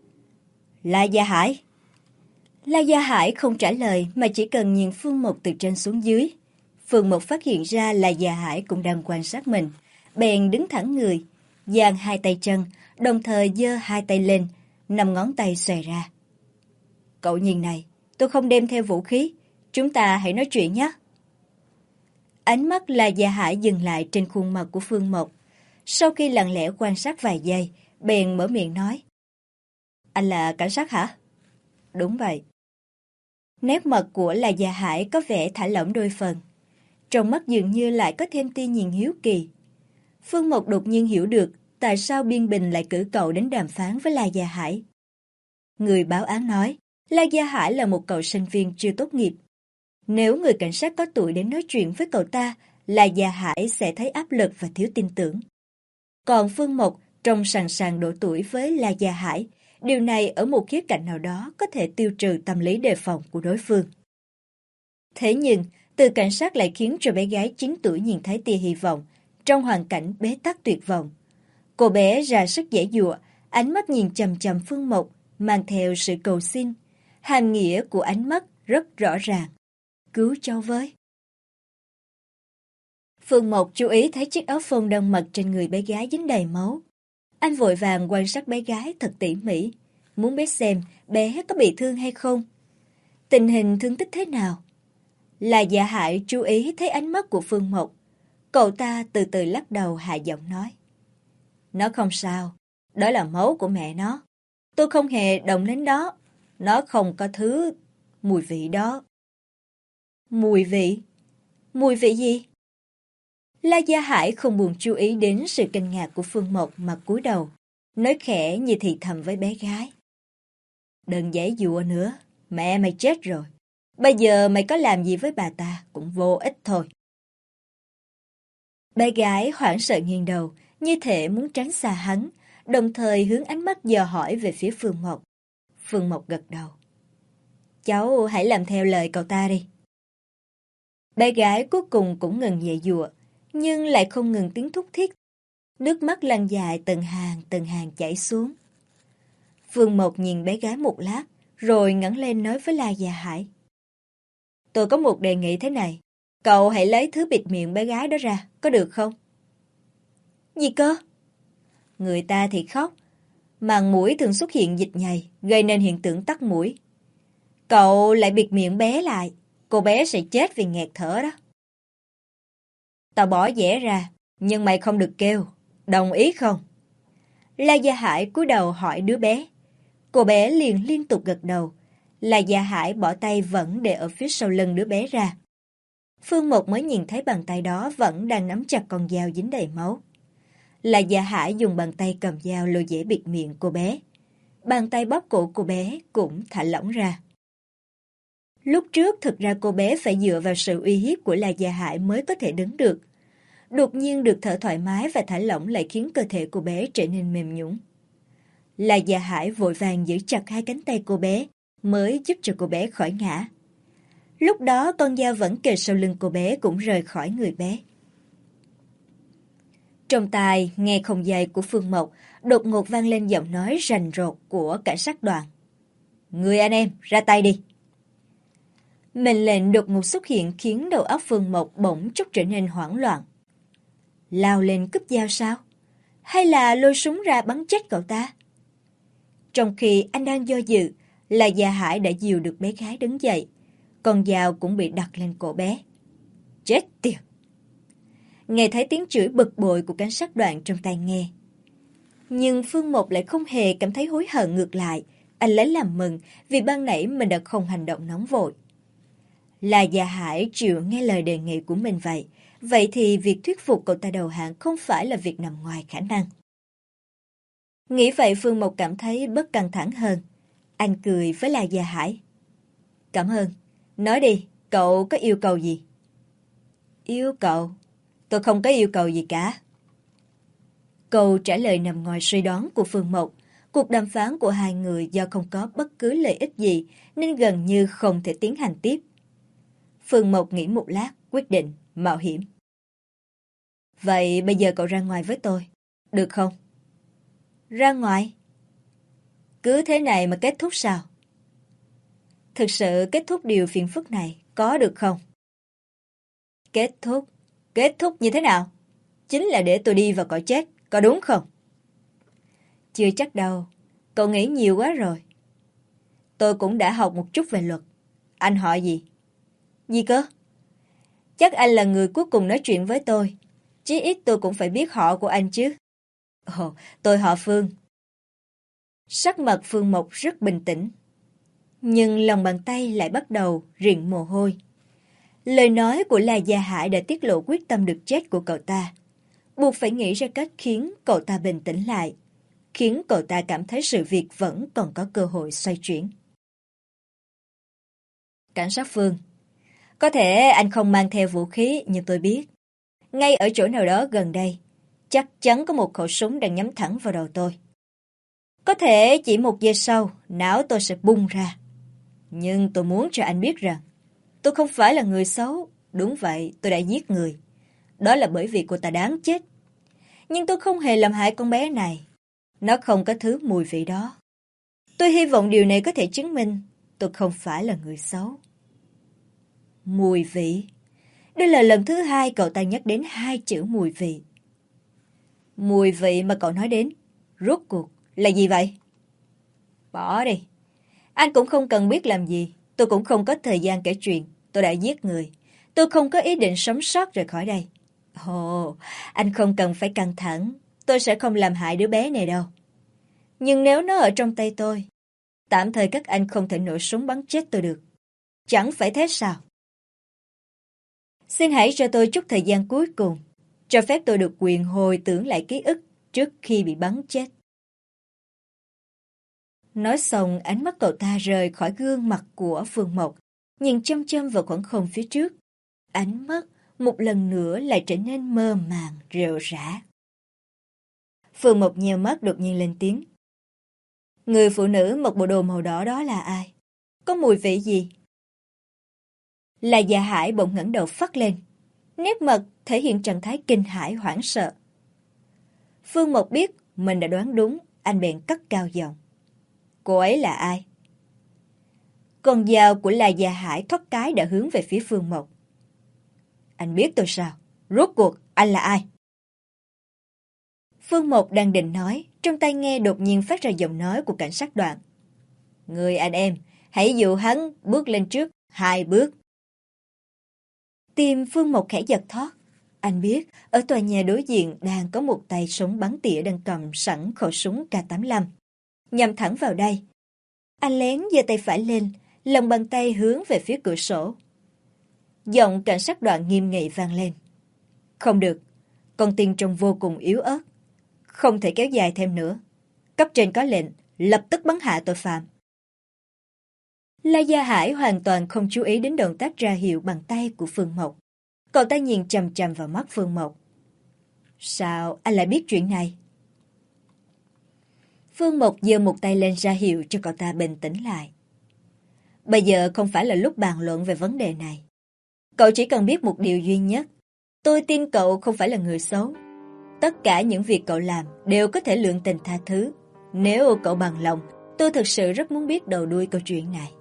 La Gia Hải. La Gia Hải không trả lời mà chỉ cần nhìn Phương Mộc từ trên xuống dưới. Phương Mộc phát hiện ra La Gia Hải cũng đang quan sát mình, bèn đứng thẳng người, dang hai tay chân, đồng thời giơ hai tay lên, 5 ngón tay xòe ra. Cậu nhìn này, tôi không đem theo vũ khí, chúng ta hãy nói chuyện nhé. Ánh mắt La Gia Hải dừng lại trên khuôn mặt của Phương Mộc. Sau khi lặng lẽ quan sát vài giây, bèn mở miệng nói. Anh là cảnh sát hả? Đúng vậy. Nét mặt của La Gia Hải có vẻ thả lỏng đôi phần. Trong mắt dường như lại có thêm tia nhìn hiếu kỳ. Phương Mộc đột nhiên hiểu được tại sao Biên Bình lại cử cậu đến đàm phán với La Gia Hải. Người báo án nói, La Gia Hải là một cậu sinh viên chưa tốt nghiệp. Nếu người cảnh sát có tuổi đến nói chuyện với cậu ta, La Gia Hải sẽ thấy áp lực và thiếu tin tưởng. Còn Phương Mộc trông sẵn sàng độ tuổi với La Gia Hải, điều này ở một khía cạnh nào đó có thể tiêu trừ tâm lý đề phòng của đối phương. Thế nhưng, từ cảnh sát lại khiến cho bé gái 9 tuổi nhìn thấy tia hy vọng, trong hoàn cảnh bế tắc tuyệt vọng. Cô bé ra sức giãy giụa, ánh mắt nhìn chằm chằm Phương Mộc, mang theo sự cầu xin. Hàm nghĩa của ánh mắt rất rõ ràng. Cứu cháu với. Phương Mộc chú ý thấy chiếc áo phông đang mặc trên người bé gái dính đầy máu. Anh vội vàng quan sát bé gái thật tỉ mỉ, muốn biết xem bé có bị thương hay không. Tình hình thương tích thế nào? La Gia Hải chú ý thấy ánh mắt của Phương Mộc. Cậu ta từ từ lắc đầu hạ giọng nói. Nó không sao, đó là máu của mẹ nó. Tôi không hề động đến đó. Nó không có thứ mùi vị đó. Mùi vị? Mùi vị gì? La Gia Hải không buồn chú ý đến sự kinh ngạc của Phương Mộc mà cúi đầu, nói khẽ như thì thầm với bé gái. Đừng giãy giụa nữa, mẹ mày chết rồi. Bây giờ mày có làm gì với bà ta cũng vô ích thôi. Bé gái hoảng sợ nghiêng đầu, như thể muốn tránh xa hắn, đồng thời hướng ánh mắt dò hỏi về phía Phương Mộc. Phương Mộc gật đầu. Cháu hãy làm theo lời cậu ta đi. Bé gái cuối cùng cũng ngừng giãy giụa, nhưng lại không ngừng tiếng thúc thiết. Nước mắt lăn dài từng hàng chảy xuống. Phương Mộc nhìn bé gái một lát, rồi ngẩng lên nói với La Gia Hải. Tôi có một đề nghị thế này. Cậu hãy lấy thứ bịt miệng bé gái đó ra, có được không? Gì cơ? Người ta thì khóc. Màng mũi thường xuất hiện dịch nhầy, gây nên hiện tượng tắc mũi. Cậu lại bịt miệng bé lại, cô bé sẽ chết vì nghẹt thở đó. Tao bỏ dẻ ra, nhưng mày không được kêu. Đồng ý không? La Gia Hải cúi đầu hỏi đứa bé. Cô bé liền liên tục gật đầu. La Gia Hải bỏ tay vẫn để ở phía sau lưng đứa bé ra. Phương Mộc mới nhìn thấy bàn tay đó vẫn đang nắm chặt con dao dính đầy máu. La Gia Hải dùng bàn tay cầm dao lôi dễ bịt miệng cô bé. Bàn tay bóp cổ cô bé cũng thả lỏng ra. Lúc trước thực ra cô bé phải dựa vào sự uy hiếp của La Gia Hải mới có thể đứng được. Đột nhiên được thở thoải mái và thả lỏng lại khiến cơ thể cô bé trở nên mềm nhũn. La Gia Hải vội vàng giữ chặt hai cánh tay cô bé mới giúp cho cô bé khỏi ngã. Lúc đó con dao vẫn kề sau lưng cô bé cũng rời khỏi người bé. Trong tai nghe không dây của Phương Mộc đột ngột vang lên giọng nói rành rột của cảnh sát đoàn. Người anh em, ra tay đi. Mệnh lệnh đột ngột xuất hiện khiến đầu óc Phương Mộc bỗng chốc trở nên hoảng loạn. Lao lên cướp dao sao? Hay là lôi súng ra bắn chết cậu ta? Trong khi anh đang do dự, La Gia Hải đã dìu được bé gái đứng dậy. Con dao cũng bị đặt lên cổ bé. Chết tiệt! Nghe thấy tiếng chửi bực bội của cảnh sát Đoạn trong tai nghe. Nhưng Phương Mộc lại không hề cảm thấy hối hận, ngược lại. Anh lấy làm mừng vì ban nãy mình đã không hành động nóng vội. Là Gia Hải chịu nghe lời đề nghị của mình vậy. Vậy thì việc thuyết phục cậu ta đầu hàng không phải là việc nằm ngoài khả năng. Nghĩ vậy Phương Mộc cảm thấy bớt căng thẳng hơn. Anh cười với La Gia Hải. Cảm ơn. Nói đi, cậu có yêu cầu gì? Yêu cầu? Tôi không có yêu cầu gì cả. Câu trả lời nằm ngoài suy đoán của Phương Mộc. Cuộc đàm phán của hai người do không có bất cứ lợi ích gì nên gần như không thể tiến hành tiếp. Phương Mộc nghĩ một lát, quyết định mạo hiểm. Vậy bây giờ cậu ra ngoài với tôi, được không? Ra ngoài? Cứ thế này mà kết thúc sao? Thực sự kết thúc điều phiền phức này, có được không? Kết thúc? Kết thúc như thế nào? Chính là để tôi đi vào cõi chết, có đúng không? Chưa chắc đâu, cậu nghĩ nhiều quá rồi. Tôi cũng đã học một chút về luật. Anh họ gì? Gì cơ? Chắc anh là người cuối cùng nói chuyện với tôi. Chí ít tôi cũng phải biết họ của anh chứ. Ồ, tôi họ Phương. Sắc mặt Phương Mộc rất bình tĩnh. Nhưng lòng bàn tay lại bắt đầu rịn mồ hôi. Lời nói của La Gia Hải đã tiết lộ quyết tâm được chết của cậu ta. Buộc phải nghĩ ra cách khiến cậu ta bình tĩnh lại. Khiến cậu ta cảm thấy sự việc vẫn còn có cơ hội xoay chuyển. Cảnh sát Phương, có thể anh không mang theo vũ khí nhưng tôi biết. Ngay ở chỗ nào đó gần đây, chắc chắn có một khẩu súng đang nhắm thẳng vào đầu tôi. Có thể chỉ một giây sau, não tôi sẽ bung ra. Nhưng tôi muốn cho anh biết rằng, tôi không phải là người xấu. Đúng vậy, tôi đã giết người. Đó là bởi vì cô ta đáng chết. Nhưng tôi không hề làm hại con bé này. Nó không có thứ mùi vị đó. Tôi hy vọng điều này có thể chứng minh tôi không phải là người xấu. Mùi vị? Đây là lần thứ hai cậu ta nhắc đến hai chữ mùi vị. Mùi vị mà cậu nói đến, rốt cuộc là gì vậy? Bỏ đi. Anh cũng không cần biết làm gì. Tôi cũng không có thời gian kể chuyện. Tôi đã giết người. Tôi không có ý định sống sót rời khỏi đây. Ồ, anh không cần phải căng thẳng. Tôi sẽ không làm hại đứa bé này đâu. Nhưng nếu nó ở trong tay tôi, tạm thời các anh không thể nổ súng bắn chết tôi được. Chẳng phải thế sao? Xin hãy cho tôi chút thời gian cuối cùng, cho phép tôi được quyền hồi tưởng lại ký ức trước khi bị bắn chết. Nói xong, ánh mắt cậu ta rời khỏi gương mặt của Phương Mộc, nhìn chăm chăm vào khoảng không phía trước. Ánh mắt một lần nữa lại trở nên mơ màng, rệu rã. Phương Mộc nheo mắt đột nhiên lên tiếng. Người phụ nữ mặc bộ đồ màu đỏ đó là ai? Có mùi vị gì? Là Gia Hải bỗng ngẩng đầu phắt lên. Nét mặt thể hiện trạng thái kinh hãi hoảng sợ. Phương Mộc biết mình đã đoán đúng, anh bèn cất cao giọng. Cô ấy là ai? Con dao của La Gia Hải thoát cái đã hướng về phía Phương Mộc. Anh biết tôi sao? Rốt cuộc anh là ai? Phương Mộc đang định nói, trong tai nghe đột nhiên phát ra giọng nói của cảnh sát Đoạn. Người anh em, hãy dụ hắn bước lên trước 2 bước. Tim Phương Mộc khẽ giật thót. Anh biết, ở tòa nhà đối diện đang có một tay súng bắn tỉa đang cầm sẵn khẩu súng K85. Nhằm thẳng vào đây. Anh lén giơ tay phải lên, lòng bàn tay hướng về phía cửa sổ. Giọng cảnh sát Đoạn nghiêm nghị vang lên. Không được, con tin trông vô cùng yếu ớt. Không thể kéo dài thêm nữa. Cấp trên có lệnh, lập tức bắn hạ tội phạm. La Gia Hải hoàn toàn không chú ý đến động tác ra hiệu bằng tay của Phương Mộc. Cậu ta nhìn chằm chằm vào mắt Phương Mộc. Sao anh lại biết chuyện này? Phương Mộc giơ một tay lên ra hiệu cho cậu ta bình tĩnh lại. Bây giờ không phải là lúc bàn luận về vấn đề này. Cậu chỉ cần biết một điều duy nhất. Tôi tin cậu không phải là người xấu. Tất cả những việc cậu làm đều có thể lượng tình tha thứ. Nếu cậu bằng lòng, tôi thực sự rất muốn biết đầu đuôi câu chuyện này.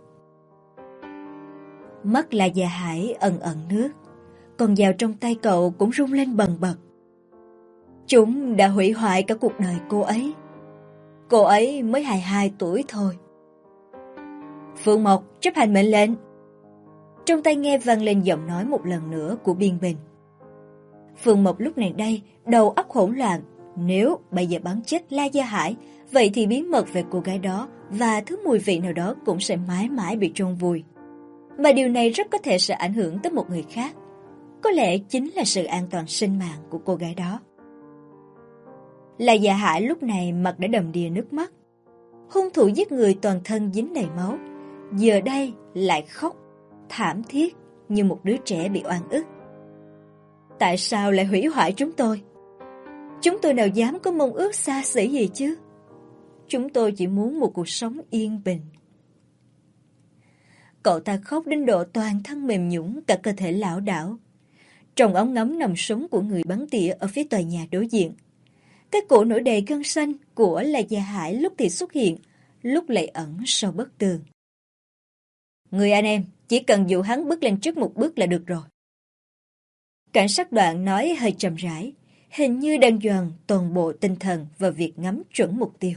Mắt La Gia Hải ẩn ẩn nước. Con dao trong tay cậu cũng rung lên bần bật. Chúng đã hủy hoại cả cuộc đời cô ấy. Cô ấy mới 22 tuổi thôi. Phương Mộc chấp hành mệnh lệnh. Trong tai nghe vang lên giọng nói một lần nữa của Biên Bình. Phương Mộc lúc này đây đầu óc hỗn loạn. Nếu bây giờ bắn chết La Gia Hải, vậy thì bí mật về cô gái đó và thứ mùi vị nào đó cũng sẽ mãi mãi bị chôn vùi. Mà điều này rất có thể sẽ ảnh hưởng tới một người khác. Có lẽ chính là sự an toàn sinh mạng của cô gái đó. La Gia Hải lúc này mặt đã đầm đìa nước mắt. Hung thủ giết người toàn thân dính đầy máu, giờ đây lại khóc thảm thiết như một đứa trẻ bị oan ức. Tại sao lại hủy hoại chúng tôi? Chúng tôi nào dám có mong ước xa xỉ gì chứ? Chúng tôi chỉ muốn một cuộc sống yên bình. Cậu ta khóc đến độ toàn thân mềm nhũn, cả cơ thể lảo đảo. Trong ống ngắm nòng súng của người bắn tỉa ở phía tòa nhà đối diện, cái cổ nổi đầy gân xanh của La Gia Hải lúc thì xuất hiện, lúc lại ẩn sau bức tường. Người anh em, chỉ cần dụ hắn bước lên trước một bước là được rồi. Cảnh sát Đoạn nói hơi chậm rãi, hình như đang dồn toàn bộ tinh thần vào việc ngắm chuẩn mục tiêu.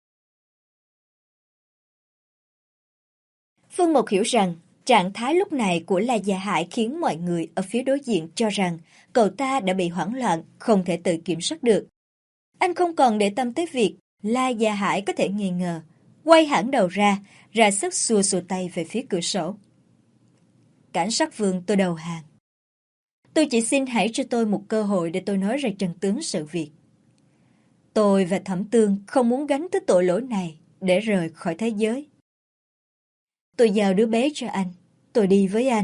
Phương Mộc hiểu rằng trạng thái lúc này của La Gia Hải khiến mọi người ở phía đối diện cho rằng cậu ta đã bị hoảng loạn, không thể tự kiểm soát được. Anh không còn để tâm tới việc La Gia Hải có thể nghi ngờ, quay hẳn đầu ra sức xua xua tay về phía cửa sổ. Cảnh sát Vương, tôi đầu hàng. Tôi chỉ xin hãy cho tôi một cơ hội để tôi nói ra chân tướng sự việc. Tôi và Thẩm Tương không muốn gánh tới tội lỗi này để rời khỏi thế giới. Tôi giao đứa bé cho anh, tôi đi với anh.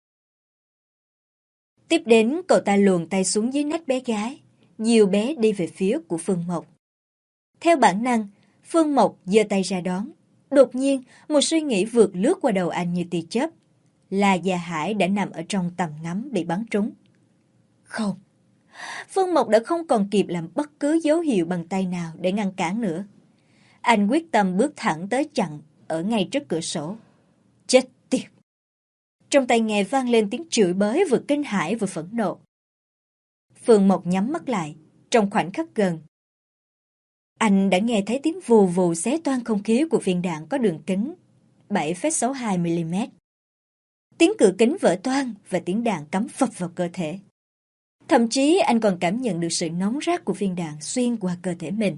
Tiếp đến cậu ta luồn tay xuống dưới nách bé gái, dìu bé đi về phía của Phương Mộc. Theo bản năng, Phương Mộc giơ tay ra đón. Đột nhiên, một suy nghĩ vượt lướt qua đầu anh như tia chớp. La Gia Hải đã nằm ở trong tầm ngắm bị bắn trúng. Không, Phương Mộc đã không còn kịp làm bất cứ dấu hiệu bằng tay nào để ngăn cản nữa. Anh quyết tâm bước thẳng tới chặn ở ngay trước cửa sổ. Chết tiệt! Trong tai nghe vang lên tiếng chửi bới vừa kinh hãi vừa phẫn nộ. Phương Mộc nhắm mắt lại, trong khoảnh khắc gần. Anh đã nghe thấy tiếng vù vù xé toang không khí của viên đạn có đường kính 7,62mm. Tiếng cửa kính vỡ toang và tiếng đạn cắm phập vào cơ thể. Thậm chí anh còn cảm nhận được sự nóng rát của viên đạn xuyên qua cơ thể mình.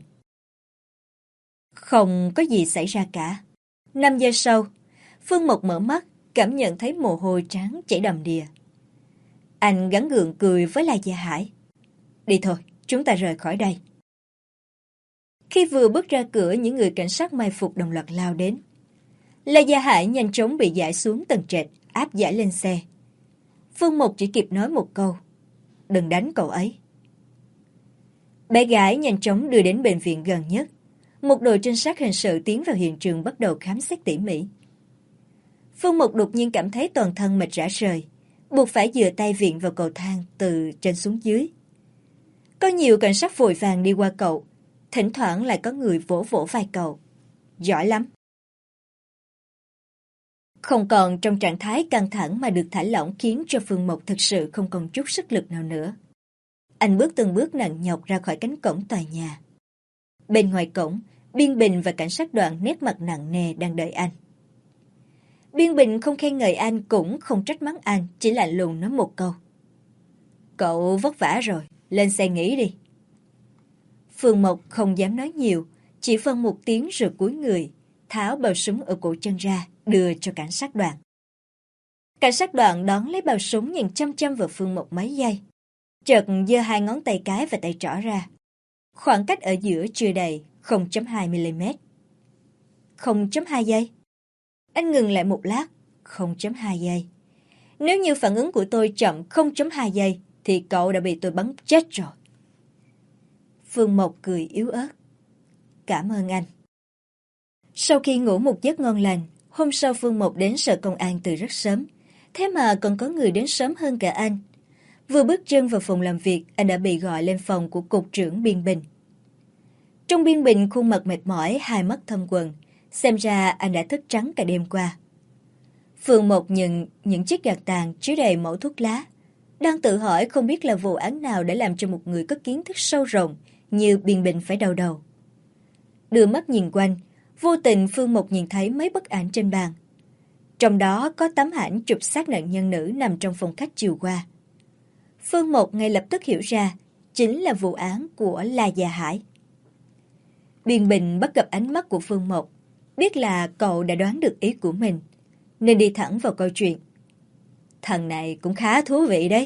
Không có gì xảy ra cả. 5 giây sau, Phương Mộc mở mắt, cảm nhận thấy mồ hôi trắng chảy đầm đìa. Anh gắng gượng cười với La Gia Hải. Đi thôi, chúng ta rời khỏi đây. Khi vừa bước ra cửa, những người cảnh sát mai phục đồng loạt lao đến. La Gia Hải nhanh chóng bị giải xuống tầng trệt, áp giải lên xe. Phương Mộc chỉ kịp nói một câu. Đừng đánh cậu ấy. Bé gái nhanh chóng đưa đến bệnh viện gần nhất. Một đội trinh sát hình sự tiến vào hiện trường bắt đầu khám xét tỉ mỉ. Phương Mộc đột nhiên cảm thấy toàn thân mệt rã rời, buộc phải dựa tay viện vào cầu thang từ trên xuống dưới. Có nhiều cảnh sát vội vàng đi qua cậu, thỉnh thoảng lại có người vỗ vỗ vai cậu. Giỏi lắm. Không còn trong trạng thái căng thẳng mà được thả lỏng khiến cho Phương Mộc thực sự không còn chút sức lực nào nữa. Anh bước từng bước nặng nhọc ra khỏi cánh cổng tòa nhà. Bên ngoài cổng, Biên Bình và cảnh sát Đoạn nét mặt nặng nề đang đợi anh. Biên Bình không khen ngợi anh cũng không trách mắng anh, chỉ lạnh lùng nói một câu. Cậu vất vả rồi, lên xe nghỉ đi. Phương Mộc không dám nói nhiều, chỉ phân một tiếng rồi cúi người, tháo bao súng ở cổ chân ra, đưa cho cảnh sát Đoạn. Cảnh sát Đoạn đón lấy bao súng nhìn chăm chăm vào Phương Mộc mấy giây. Chợt giơ 2 ngón tay cái và tay trỏ ra. Khoảng cách ở giữa chưa đầy 0,2mm. 0,2 giây. Anh ngừng lại một lát. 0,2 giây. Nếu như phản ứng của tôi chậm 0,2 giây thì cậu đã bị tôi bắn chết rồi. Phương Mộc cười yếu ớt. Cảm ơn anh. Sau khi ngủ một giấc ngon lành, hôm sau Phương Mộc đến sở công an từ rất sớm. Thế mà còn có người đến sớm hơn cả anh. Vừa bước chân vào phòng làm việc, anh đã bị gọi lên phòng của cục trưởng Biên Bình. Trong Biên Bình khuôn mặt mệt mỏi, hai mắt thâm quầng. Xem ra anh đã thức trắng cả đêm qua. Phương Mộc nhận những chiếc gạt tàn chứa đầy mẩu thuốc lá. Đang tự hỏi không biết là vụ án nào để làm cho một người có kiến thức sâu rộng như Biên Bình phải đau đầu. Đưa mắt nhìn quanh, vô tình Phương Mộc nhìn thấy mấy bức ảnh trên bàn. Trong đó có tấm ảnh chụp xác nạn nhân nữ nằm trong phòng khách chiều qua. Phương Một ngay lập tức hiểu ra chính là vụ án của La Gia Hải. Biên Bình bắt gặp ánh mắt của Phương Một, biết là cậu đã đoán được ý của mình, nên đi thẳng vào câu chuyện. Thằng này cũng khá thú vị đấy.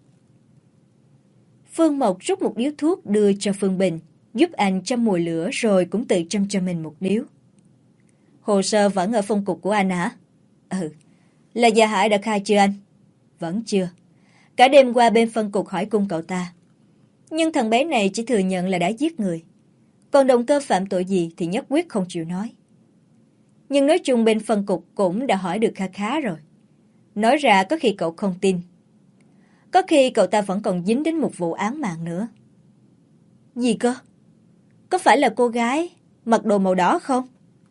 Phương Một rút một điếu thuốc đưa cho Phương Bình, giúp anh châm mồi lửa rồi cũng tự châm cho mình một điếu. Hồ sơ vẫn ở phân cục của anh hả? Ừ. Là Gia Hải đã khai chưa anh? Vẫn chưa. Cả đêm qua bên phân cục hỏi cung cậu ta. Nhưng thằng bé này chỉ thừa nhận là đã giết người. Còn động cơ phạm tội gì thì nhất quyết không chịu nói. Nhưng nói chung bên phân cục cũng đã hỏi được khá khá rồi. Nói ra có khi cậu không tin. Có khi cậu ta vẫn còn dính đến một vụ án mạng nữa. Gì cơ? Có phải là cô gái mặc đồ màu đỏ không?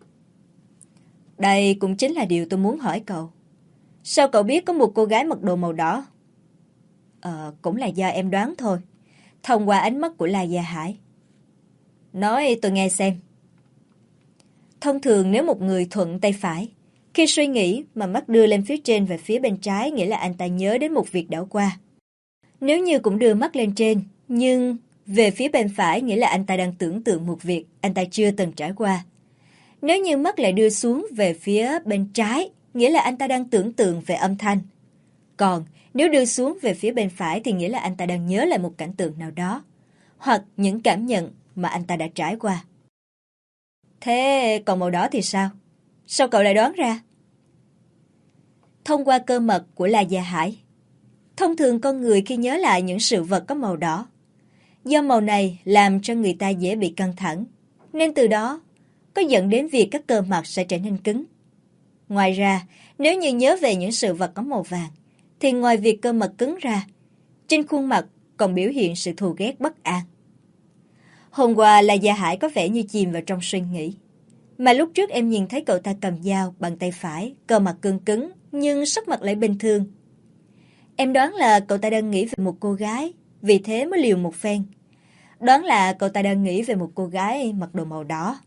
Đây cũng chính là điều tôi muốn hỏi cậu. Sao cậu biết có một cô gái mặc đồ màu đỏ? Cũng là do em đoán thôi. Thông qua ánh mắt của La Gia Hải. Nói tôi nghe xem. Thông thường nếu một người thuận tay phải, khi suy nghĩ mà mắt đưa lên phía trên và phía bên trái nghĩa là anh ta nhớ đến một việc đã qua. Nếu như cũng đưa mắt lên trên, nhưng về phía bên phải nghĩa là anh ta đang tưởng tượng một việc anh ta chưa từng trải qua. Nếu như mắt lại đưa xuống về phía bên trái, nghĩa là anh ta đang tưởng tượng về âm thanh. Còn nếu đưa xuống về phía bên phải thì nghĩa là anh ta đang nhớ lại một cảnh tượng nào đó, hoặc những cảm nhận mà anh ta đã trải qua. Thế còn màu đỏ thì sao? Sao cậu lại đoán ra? Thông qua cơ mật của La Gia Hải. Thông thường con người khi nhớ lại những sự vật có màu đỏ, do màu này làm cho người ta dễ bị căng thẳng, nên từ đó có dẫn đến việc các cơ mặt sẽ trở nên cứng. Ngoài ra, nếu như nhớ về những sự vật có màu vàng, thì ngoài việc cơ mặt cứng ra, trên khuôn mặt còn biểu hiện sự thù ghét bất an. Hôm qua La Gia Hải có vẻ như chìm vào trong suy nghĩ. Mà lúc trước em nhìn thấy cậu ta cầm dao bằng tay phải, cơ mặt cứng cứng, nhưng sắc mặt lại bình thường. Em đoán là cậu ta đang nghĩ về một cô gái, vì thế mới liều một phen. Đoán là cậu ta đang nghĩ về một cô gái mặc đồ màu đỏ.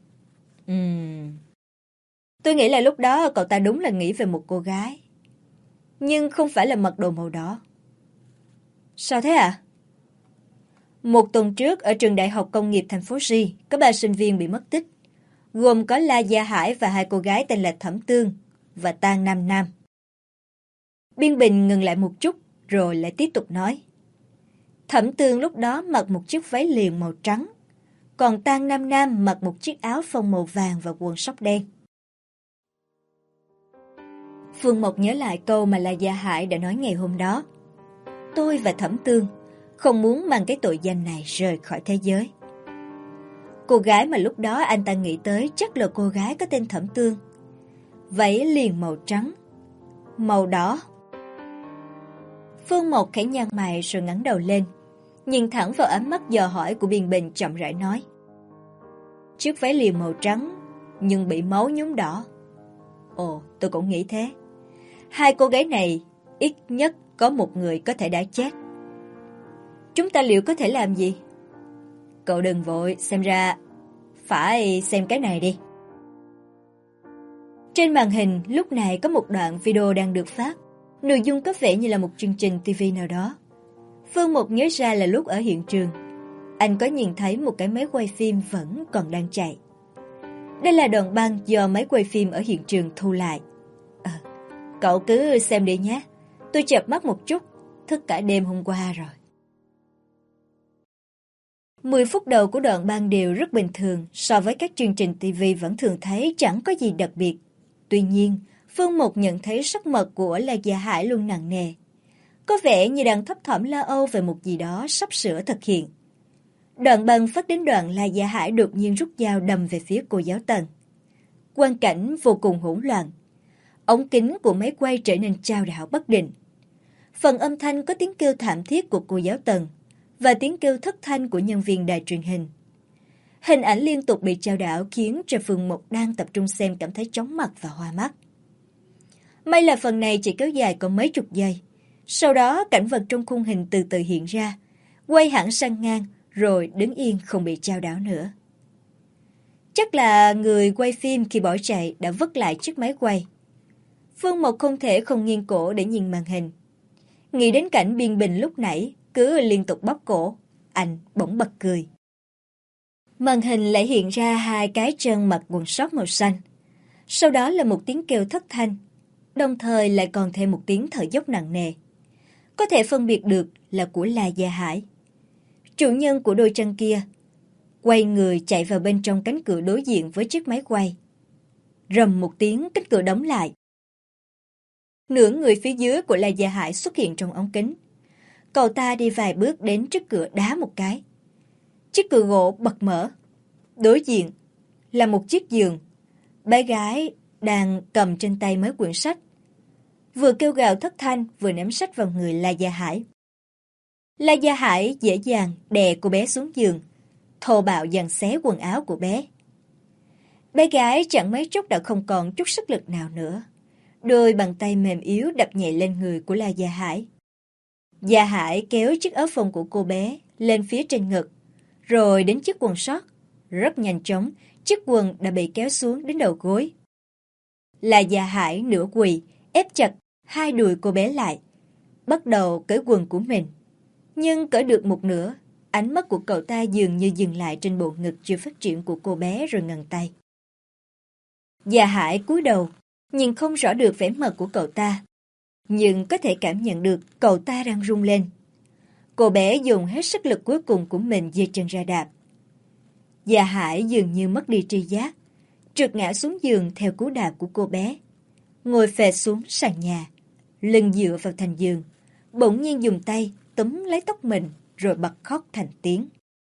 Tôi nghĩ là lúc đó cậu ta đúng là nghĩ về một cô gái. Nhưng không phải là mặc đồ màu đỏ. Sao thế ạ? Một tuần trước ở trường Đại học Công nghiệp thành phố Ri có 3 sinh viên bị mất tích, gồm có La Gia Hải và 2 cô gái tên là Thẩm Tương và Tang Nam Nam. Biên Bình ngừng lại một chút rồi lại tiếp tục nói. Thẩm Tương lúc đó mặc một chiếc váy liền màu trắng, còn Tang Nam Nam mặc một chiếc áo phông màu vàng và quần sóc đen. Phương Mộc nhớ lại câu mà La Gia Hải đã nói ngày hôm đó. Tôi và Thẩm Tương không muốn mang cái tội danh này rời khỏi thế giới. Cô gái mà lúc đó anh ta nghĩ tới chắc là cô gái có tên Thẩm Tương. Váy liền màu trắng, màu đỏ. Phương Mộc khẽ nhăn mày rồi ngẩng đầu lên, nhìn thẳng vào ánh mắt dò hỏi của Biên Bình, chậm rãi nói. Chiếc váy liền màu trắng, nhưng bị máu nhuốm đỏ. Ồ, tôi cũng nghĩ thế. 2 cô gái này, ít nhất có một người có thể đã chết. Chúng ta liệu có thể làm gì? Cậu đừng vội, xem ra phải xem cái này đi. Trên màn hình lúc này có một đoạn video đang được phát. Nội dung có vẻ như là một chương trình TV nào đó. Phương Mộc nhớ ra là lúc ở hiện trường, anh có nhìn thấy một cái máy quay phim vẫn còn đang chạy. Đây là đoạn băng do máy quay phim ở hiện trường thu lại. Cậu cứ xem đi nhé. Tôi chợp mắt một chút, thức cả đêm hôm qua rồi. 10 phút đầu của đoạn băng đều rất bình thường, so với các chương trình TV vẫn thường thấy chẳng có gì đặc biệt. Tuy nhiên, Phương Mộc nhận thấy sắc mặt của La Gia Hải luôn nặng nề. Có vẻ như đang thấp thỏm lo âu về một gì đó sắp sửa thực hiện. Đoạn băng phát đến đoạn La Gia Hải đột nhiên rút dao đâm về phía cô giáo Tần. Quang cảnh vô cùng hỗn loạn. Ống kính của máy quay trở nên chao đảo bất định. Phần âm thanh có tiếng kêu thảm thiết của cô giáo Tần và tiếng kêu thất thanh của nhân viên đài truyền hình. Hình ảnh liên tục bị chao đảo khiến cho Phương Mộc đang tập trung xem cảm thấy chóng mặt và hoa mắt. May là phần này chỉ kéo dài còn mấy chục giây. Sau đó cảnh vật trong khung hình từ từ hiện ra, quay hẳn sang ngang rồi đứng yên không bị chao đảo nữa. Chắc là người quay phim khi bỏ chạy đã vứt lại chiếc máy quay. Phương Mộc không thể không nghiêng cổ để nhìn màn hình. Nghĩ đến cảnh Biên Bình lúc nãy cứ liên tục bóp cổ, anh bỗng bật cười. Màn hình lại hiện ra hai cái chân mặc quần sót màu xanh. Sau đó là một tiếng kêu thất thanh, đồng thời lại còn thêm một tiếng thở dốc nặng nề. Có thể phân biệt được là của La Gia Hải. Chủ nhân của đôi chân kia quay người chạy vào bên trong cánh cửa đối diện với chiếc máy quay. Rầm một tiếng, cánh cửa đóng lại. Nửa người phía dưới của La Gia Hải xuất hiện trong ống kính. Cậu ta đi vài bước đến trước cửa đá một cái. Chiếc cửa gỗ bật mở. Đối diện là một chiếc giường. Bé gái đang cầm trên tay mấy quyển sách. Vừa kêu gào thất thanh, vừa ném sách vào người La Gia Hải. La Gia Hải dễ dàng đè cô bé xuống giường, thô bạo giằng xé quần áo của bé. Bé gái chẳng mấy chốc đã không còn chút sức lực nào nữa. Đôi bàn tay mềm yếu đập nhẹ lên người của La Gia Hải. Gia Hải kéo chiếc áo phông của cô bé lên phía trên ngực, rồi đến chiếc quần sót. Rất nhanh chóng, chiếc quần đã bị kéo xuống đến đầu gối. La Gia Hải nửa quỳ, ép chặt hai đùi cô bé lại, bắt đầu cởi quần của mình. Nhưng cởi được một nửa, ánh mắt của cậu ta dường như dừng lại trên bộ ngực chưa phát triển của cô bé rồi ngừng tay. Gia Hải cúi đầu, nhìn không rõ được vẻ mặt của cậu ta, nhưng có thể cảm nhận được cậu ta đang run lên. Cô bé dùng hết sức lực cuối cùng của mình giơ chân ra đạp. Gia Hải dường như mất đi tri giác, trượt ngã xuống giường theo cú đạp của cô bé, ngồi phệt xuống sàn nhà, lưng dựa vào thành giường, bỗng nhiên dùng tay túm lấy tóc mình rồi bật khóc thành tiếng.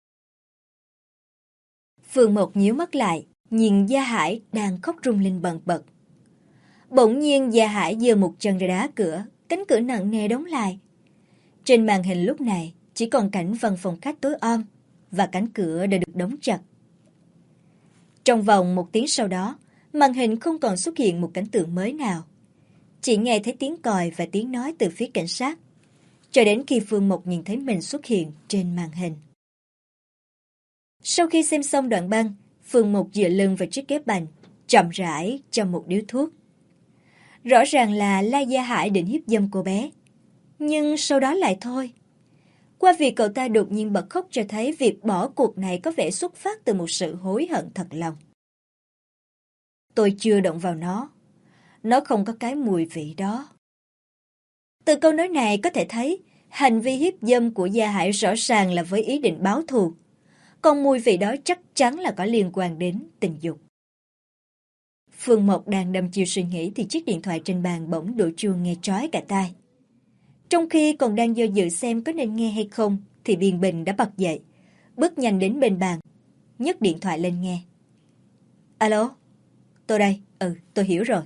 Phương Mộc nhíu mắt lại, nhìn Gia Hải đang khóc rung lên bần bật. Bỗng nhiên Gia Hải giơ một chân ra đá cửa, cánh cửa nặng nề đóng lại. Trên màn hình lúc này chỉ còn cảnh văn phòng khách tối om và cánh cửa đã được đóng chặt. Trong vòng một tiếng sau đó, màn hình không còn xuất hiện một cảnh tượng mới nào. Chỉ nghe thấy tiếng còi và tiếng nói từ phía cảnh sát, cho đến khi Phương Mộc nhìn thấy mình xuất hiện trên màn hình. Sau khi xem xong đoạn băng, Phương Mộc dựa lưng vào chiếc ghế bành, chậm rãi cho một điếu thuốc. Rõ ràng là La Gia Hải định hiếp dâm cô bé, nhưng sau đó lại thôi. Qua việc cậu ta đột nhiên bật khóc cho thấy việc bỏ cuộc này có vẻ xuất phát từ một sự hối hận thật lòng. Tôi chưa động vào nó không có cái mùi vị đó. Từ câu nói này có thể thấy hành vi hiếp dâm của Gia Hải rõ ràng là với ý định báo thù, còn mùi vị đó chắc chắn là có liên quan đến tình dục. Phương Mộc đang đăm chiêu suy nghĩ thì chiếc điện thoại trên bàn bỗng đổ chuông nghe chói cả tai. Trong khi còn đang do dự xem có nên nghe hay không thì Biên Bình đã bật dậy, bước nhanh đến bên bàn, nhấc điện thoại lên nghe. Alo, tôi đây, tôi hiểu rồi.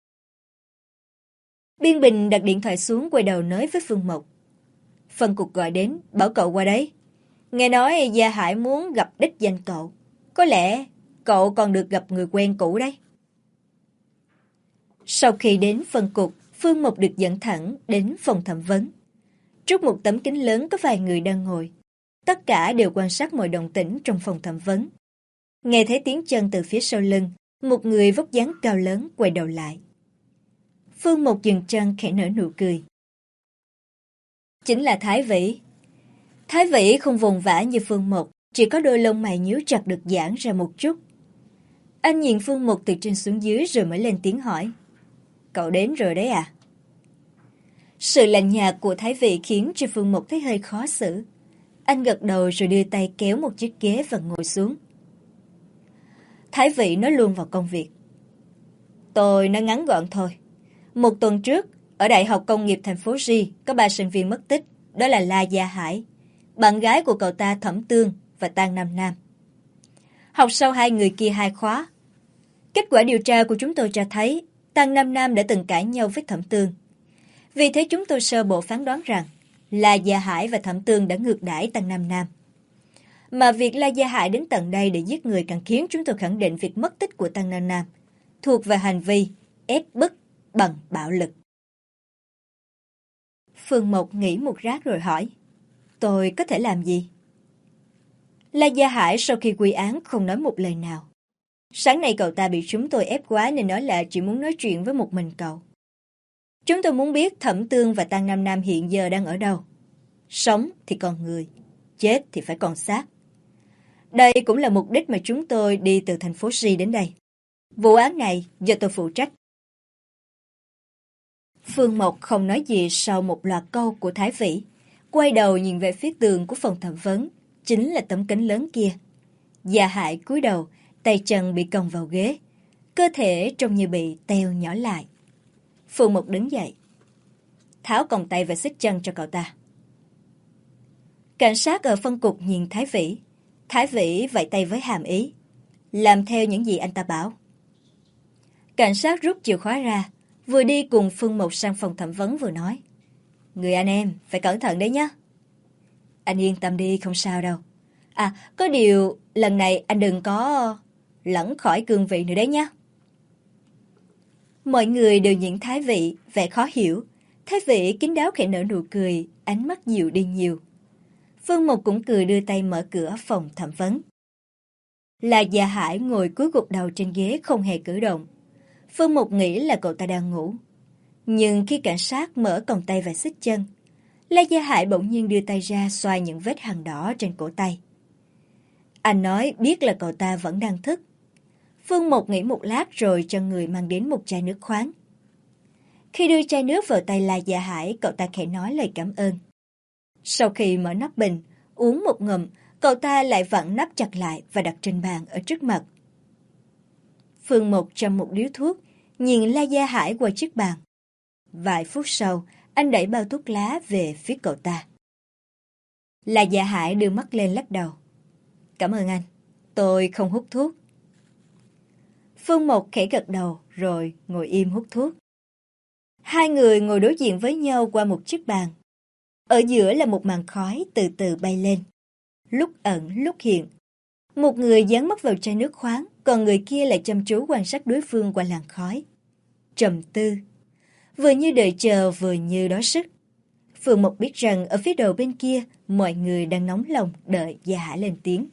Biên Bình đặt điện thoại xuống, quay đầu nói với Phương Mộc. Phân cục gọi đến, bảo cậu qua đấy. Nghe nói Gia Hải muốn gặp đích danh cậu. Có lẽ cậu còn được gặp người quen cũ đấy. Sau khi đến phân cục, Phương Mộc được dẫn thẳng đến phòng thẩm vấn. Trước một tấm kính lớn có vài người đang ngồi. Tất cả đều quan sát mọi động tĩnh trong phòng thẩm vấn. Nghe thấy tiếng chân từ phía sau lưng, một người vóc dáng cao lớn quay đầu lại. Phương Mộc dừng chân khẽ nở nụ cười. Chính là Thái Vĩ. Thái Vĩ không vùng vã như Phương Mộc, chỉ có đôi lông mày nhíu chặt được giãn ra một chút. Anh nhìn Phương Mộc từ trên xuống dưới rồi mới lên tiếng hỏi. Cậu đến rồi đấy à? Sự lạnh nhạt của Thái Vĩ khiến cho Phương Mộc thấy hơi khó xử. Anh gật đầu rồi đưa tay kéo một chiếc ghế và ngồi xuống. Thái Vĩ nói luôn vào công việc. Tôi nói ngắn gọn thôi. Một tuần trước, ở Đại học Công nghiệp thành phố Ri có 3 sinh viên mất tích. Đó là La Gia Hải, bạn gái của cậu ta Thẩm Tương và Tang Nam Nam. Học sau hai người kia 2 khóa. Kết quả điều tra của chúng tôi cho thấy Tang Nam Nam đã từng cãi nhau với Thẩm Tương. Vì thế chúng tôi sơ bộ phán đoán rằng La Gia Hải và Thẩm Tương đã ngược đãi Tang Nam Nam. Mà việc La Gia Hải đến tận đây để giết người càng khiến chúng tôi khẳng định việc mất tích của Tang Nam Nam thuộc về hành vi ép bức bằng bạo lực. Phương Mộc nghĩ một lát rồi hỏi, tôi có thể làm gì? La Gia Hải sau khi quy án không nói một lời nào. Sáng nay cậu ta bị chúng tôi ép quá nên nói là chỉ muốn nói chuyện với một mình cậu. Chúng tôi muốn biết Thẩm Tương và Tăng Nam Nam hiện giờ đang ở đâu. Sống thì còn người, chết thì phải còn xác. Đây cũng là mục đích mà chúng tôi đi từ thành phố Si đến đây. Vụ án này do tôi phụ trách. Phương Mộc không nói gì sau một loạt câu của Thái Vĩ, quay đầu nhìn về phía tường của phòng thẩm vấn, chính là tấm kính lớn kia. Dạ Hải cúi đầu, tay chân bị còng vào ghế, cơ thể trông như bị teo nhỏ lại. Phương Mộc đứng dậy, tháo còng tay và xích chân cho cậu ta. Cảnh sát ở phân cục nhìn Thái Vĩ. Thái Vĩ vẫy tay với hàm ý, làm theo những gì anh ta bảo. Cảnh sát rút chìa khóa ra, vừa đi cùng Phương Mộc sang phòng thẩm vấn vừa nói. Người anh em, phải cẩn thận đấy nhé. Anh yên tâm đi, không sao đâu. À, có điều, lần này anh đừng có lẫn khỏi cương vị nữa đấy nhé. Mọi người đều nhìn Thái Vĩ, vẻ khó hiểu. Thái Vĩ kín đáo khẽ nở nụ cười, ánh mắt dịu đi nhiều. Phương Mộc cũng cười đưa tay mở cửa phòng thẩm vấn. Là Dạ Hải ngồi cúi gục đầu trên ghế không hề cử động. Phương Mộc nghĩ là cậu ta đang ngủ. Nhưng khi cảnh sát mở còng tay và xích chân, La Gia Hải bỗng nhiên đưa tay ra xoa những vết hằn đỏ trên cổ tay. Anh nói biết là cậu ta vẫn đang thức. Phương Mộc nghĩ một lát rồi cho người mang đến một chai nước khoáng. Khi đưa chai nước vào tay La Gia Hải, cậu ta khẽ nói lời cảm ơn. Sau khi mở nắp bình, uống một ngụm, cậu ta lại vặn nắp chặt lại và đặt trên bàn ở trước mặt. Phương Mộc châm một điếu thuốc, nhìn La Gia Hải qua chiếc bàn. Vài phút sau, anh đẩy bao thuốc lá về phía cậu ta. La Gia Hải đưa mắt lên lắc đầu. Cảm ơn anh, tôi không hút thuốc. Phương Mộc khẽ gật đầu rồi ngồi im hút thuốc. Hai người ngồi đối diện với nhau qua một chiếc bàn. Ở giữa là một màn khói từ từ bay lên. Lúc ẩn lúc hiện. Một người dán mắt vào chai nước khoáng, còn người kia lại chăm chú quan sát đối phương qua làn khói. Trầm tư. Vừa như đợi chờ vừa như đói sức. Phương Mộc biết rằng ở phía đầu bên kia, mọi người đang nóng lòng đợi Gia Hải lên tiếng.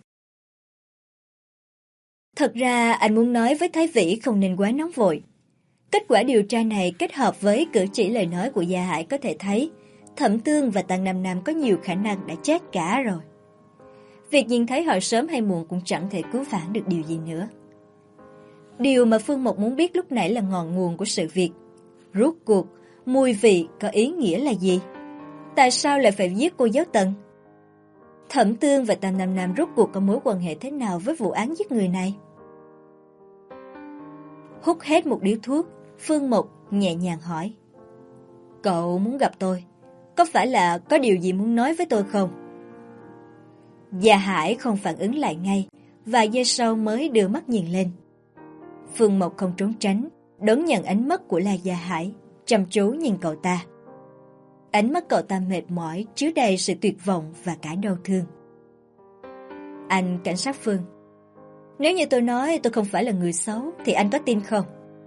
Thật ra anh muốn nói với Thái Vĩ không nên quá nóng vội. Kết quả điều tra này kết hợp với cử chỉ lời nói của Gia Hải có thể thấy Thẩm Tương và Tăng Nam Nam có nhiều khả năng đã chết cả rồi. Việc nhìn thấy họ sớm hay muộn cũng chẳng thể cứu vãn được điều gì nữa. Điều mà Phương Mộc muốn biết lúc nãy là ngọn nguồn của sự việc. Rốt cuộc, mùi vị có ý nghĩa là gì? Tại sao lại phải giết cô giáo Tần? Thẩm Tương và Tăng Nam Nam rốt cuộc có mối quan hệ thế nào với vụ án giết người này? Hút hết một điếu thuốc, Phương Mộc nhẹ nhàng hỏi. Cậu muốn gặp tôi, có phải là có điều gì muốn nói với tôi không? Gia Hải không phản ứng lại ngay, vài giây sau mới đưa mắt nhìn lên. Phương Mộc không trốn tránh, đón nhận ánh mắt của La Gia Hải, chăm chú nhìn cậu ta. Ánh mắt cậu ta mệt mỏi, chứa đầy sự tuyệt vọng và cả đau thương. Anh cảnh sát Phương, nếu như tôi nói tôi không phải là người xấu, thì anh có tin không?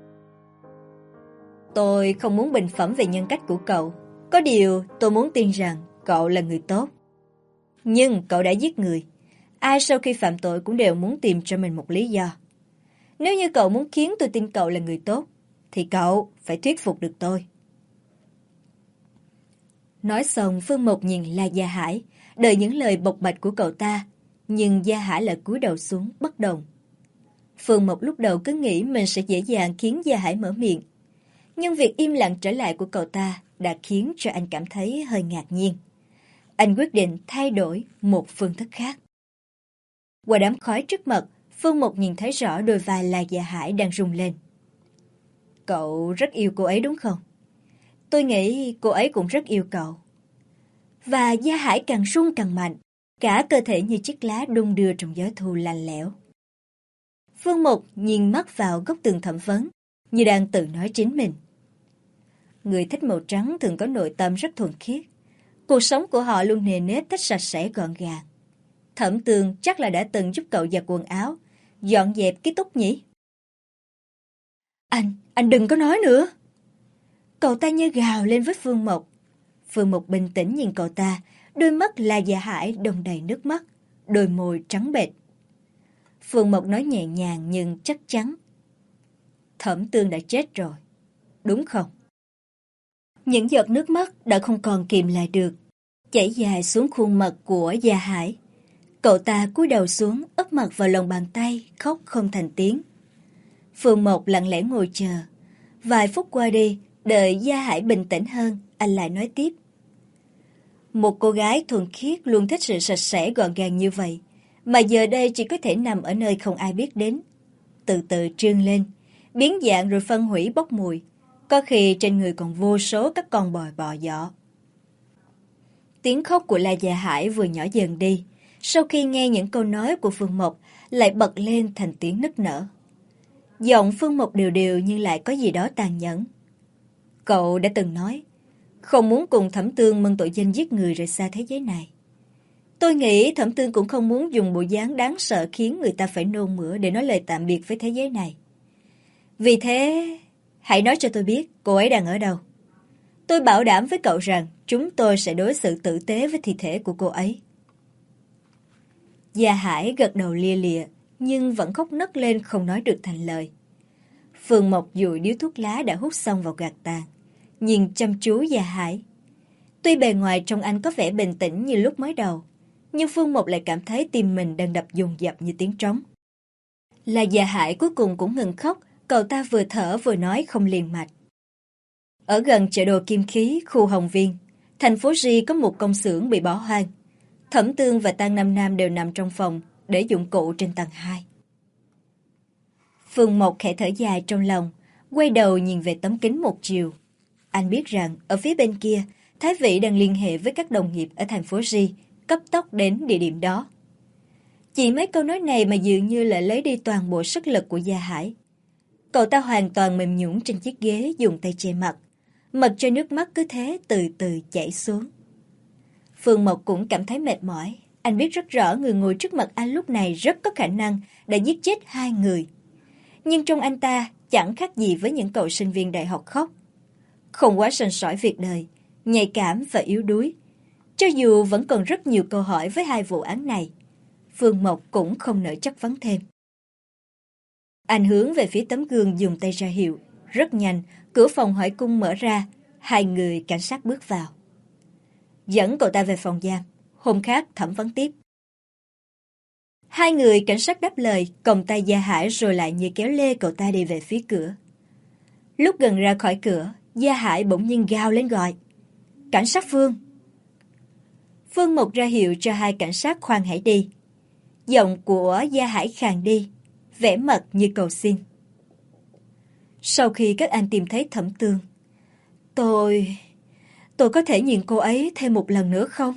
Tôi không muốn bình phẩm về nhân cách của cậu. Có điều tôi muốn tin rằng cậu là người tốt. Nhưng cậu đã giết người. Ai sau khi phạm tội cũng đều muốn tìm cho mình một lý do. Nếu như cậu muốn khiến tôi tin cậu là người tốt, thì cậu phải thuyết phục được tôi. Nói xong, Phương Mộc nhìn La Gia Hải, đợi những lời bộc bạch của cậu ta, nhưng Gia Hải lại cúi đầu xuống bất động. Phương Mộc lúc đầu cứ nghĩ mình sẽ dễ dàng khiến Gia Hải mở miệng, nhưng việc im lặng trở lại của cậu ta đã khiến cho anh cảm thấy hơi ngạc nhiên. Anh quyết định thay đổi một phương thức khác. Qua đám khói trước mặt, Phương Mộc nhìn thấy rõ đôi vai La Gia Hải đang rung lên. Cậu rất yêu cô ấy đúng không? Tôi nghĩ cô ấy cũng rất yêu cậu. Và Gia Hải càng rung càng mạnh, cả cơ thể như chiếc lá đung đưa trong gió thu lạnh lẽo. Phương Mộc nhìn mắt vào góc tường thẩm vấn, như đang tự nói chính mình. Người thích màu trắng thường có nội tâm rất thuần khiết. Cuộc sống của họ luôn nề nếp thích sạch sẽ gọn gàng. Thẩm Tường chắc là đã từng giúp cậu giặt quần áo, dọn dẹp ký túc nhỉ? Anh đừng có nói nữa. Cậu ta như gào lên với Phương Mộc. Phương Mộc bình tĩnh nhìn cậu ta, đôi mắt La Gia Hải đong đầy nước mắt, đôi môi trắng bệch. Phương Mộc nói nhẹ nhàng nhưng chắc chắn. Thẩm Tường đã chết rồi, đúng không? Những giọt nước mắt đã không còn kìm lại được, chảy dài xuống khuôn mặt của Gia Hải. Cậu ta cúi đầu xuống, úp mặt vào lòng bàn tay, khóc không thành tiếng. Phương Mộc lặng lẽ ngồi chờ. Vài phút qua đi, đợi Gia Hải bình tĩnh hơn, anh lại nói tiếp. Một cô gái thuần khiết luôn thích sự sạch sẽ gọn gàng như vậy, mà giờ đây chỉ có thể nằm ở nơi không ai biết đến. Từ từ trương lên, biến dạng rồi phân hủy bốc mùi. Có khi trên người còn vô số các con bò bò dọ. Tiếng khóc của La Gia Hải vừa nhỏ dần đi, sau khi nghe những câu nói của Phương Mộc lại bật lên thành tiếng nức nở. Giọng Phương Mộc đều đều nhưng lại có gì đó tàn nhẫn. Cậu đã từng nói, không muốn cùng Thẩm Tương mân tội danh giết người rời xa thế giới này. Tôi nghĩ Thẩm Tương cũng không muốn dùng bộ dáng đáng sợ khiến người ta phải nôn mửa để nói lời tạm biệt với thế giới này. Vì thế, hãy nói cho tôi biết cô ấy đang ở đâu. Tôi bảo đảm với cậu rằng chúng tôi sẽ đối xử tử tế với thi thể của cô ấy. Gia Hải gật đầu lia lịa, nhưng vẫn khóc nấc lên không nói được thành lời. Phương Mộc dụi điếu thuốc lá đã hút xong vào gạt tàn, nhìn chăm chú Gia Hải. Tuy bề ngoài trông anh có vẻ bình tĩnh như lúc mới đầu, nhưng Phương Mộc lại cảm thấy tim mình đang đập dồn dập như tiếng trống. Là Gia Hải cuối cùng cũng ngừng khóc, cậu ta vừa thở vừa nói không liền mạch. Ở gần chợ đồ Kim Khí, khu Hồng Viên, thành phố Ri có một công xưởng bị bỏ hoang. Thẩm Tương và Tang Nam Nam đều nằm trong phòng để dụng cụ trên tầng 2. Phương Mộc khẽ thở dài trong lòng, quay đầu nhìn về tấm kính một chiều. Anh biết rằng ở phía bên kia, Thái Vĩ đang liên hệ với các đồng nghiệp ở thành phố Ri, cấp tốc đến địa điểm đó. Chỉ mấy câu nói này mà dường như là lấy đi toàn bộ sức lực của Gia Hải. Cậu ta hoàn toàn mềm nhũn trên chiếc ghế, dùng tay che mặt, mặc cho nước mắt cứ thế từ từ chảy xuống. Phương Mộc cũng cảm thấy mệt mỏi. Anh biết rất rõ người ngồi trước mặt anh lúc này rất có khả năng đã giết chết 2 người. Nhưng trong anh ta chẳng khác gì với những cậu sinh viên đại học khóc. Không quá sành sỏi việc đời, nhạy cảm và yếu đuối. Cho dù vẫn còn rất nhiều câu hỏi với 2 vụ án này, Phương Mộc cũng không nỡ chất vấn thêm. Anh hướng về phía tấm gương dùng tay ra hiệu. Rất nhanh, cửa phòng hỏi cung mở ra, 2 người cảnh sát bước vào. Dẫn cậu ta về phòng giam, hôm khác thẩm vấn tiếp. 2 người cảnh sát đáp lời, còng tay Gia Hải rồi lại như kéo lê cậu ta đi về phía cửa. Lúc gần ra khỏi cửa, Gia Hải bỗng nhiên gào lên gọi. Cảnh sát Phương! Phương Mộc ra hiệu cho 2 cảnh sát khoan hãy đi. Giọng của Gia Hải khàn đi, vẻ mặt như cầu xin. Sau khi các anh tìm thấy Thẩm Tương, tôi có thể nhìn cô ấy thêm một lần nữa không?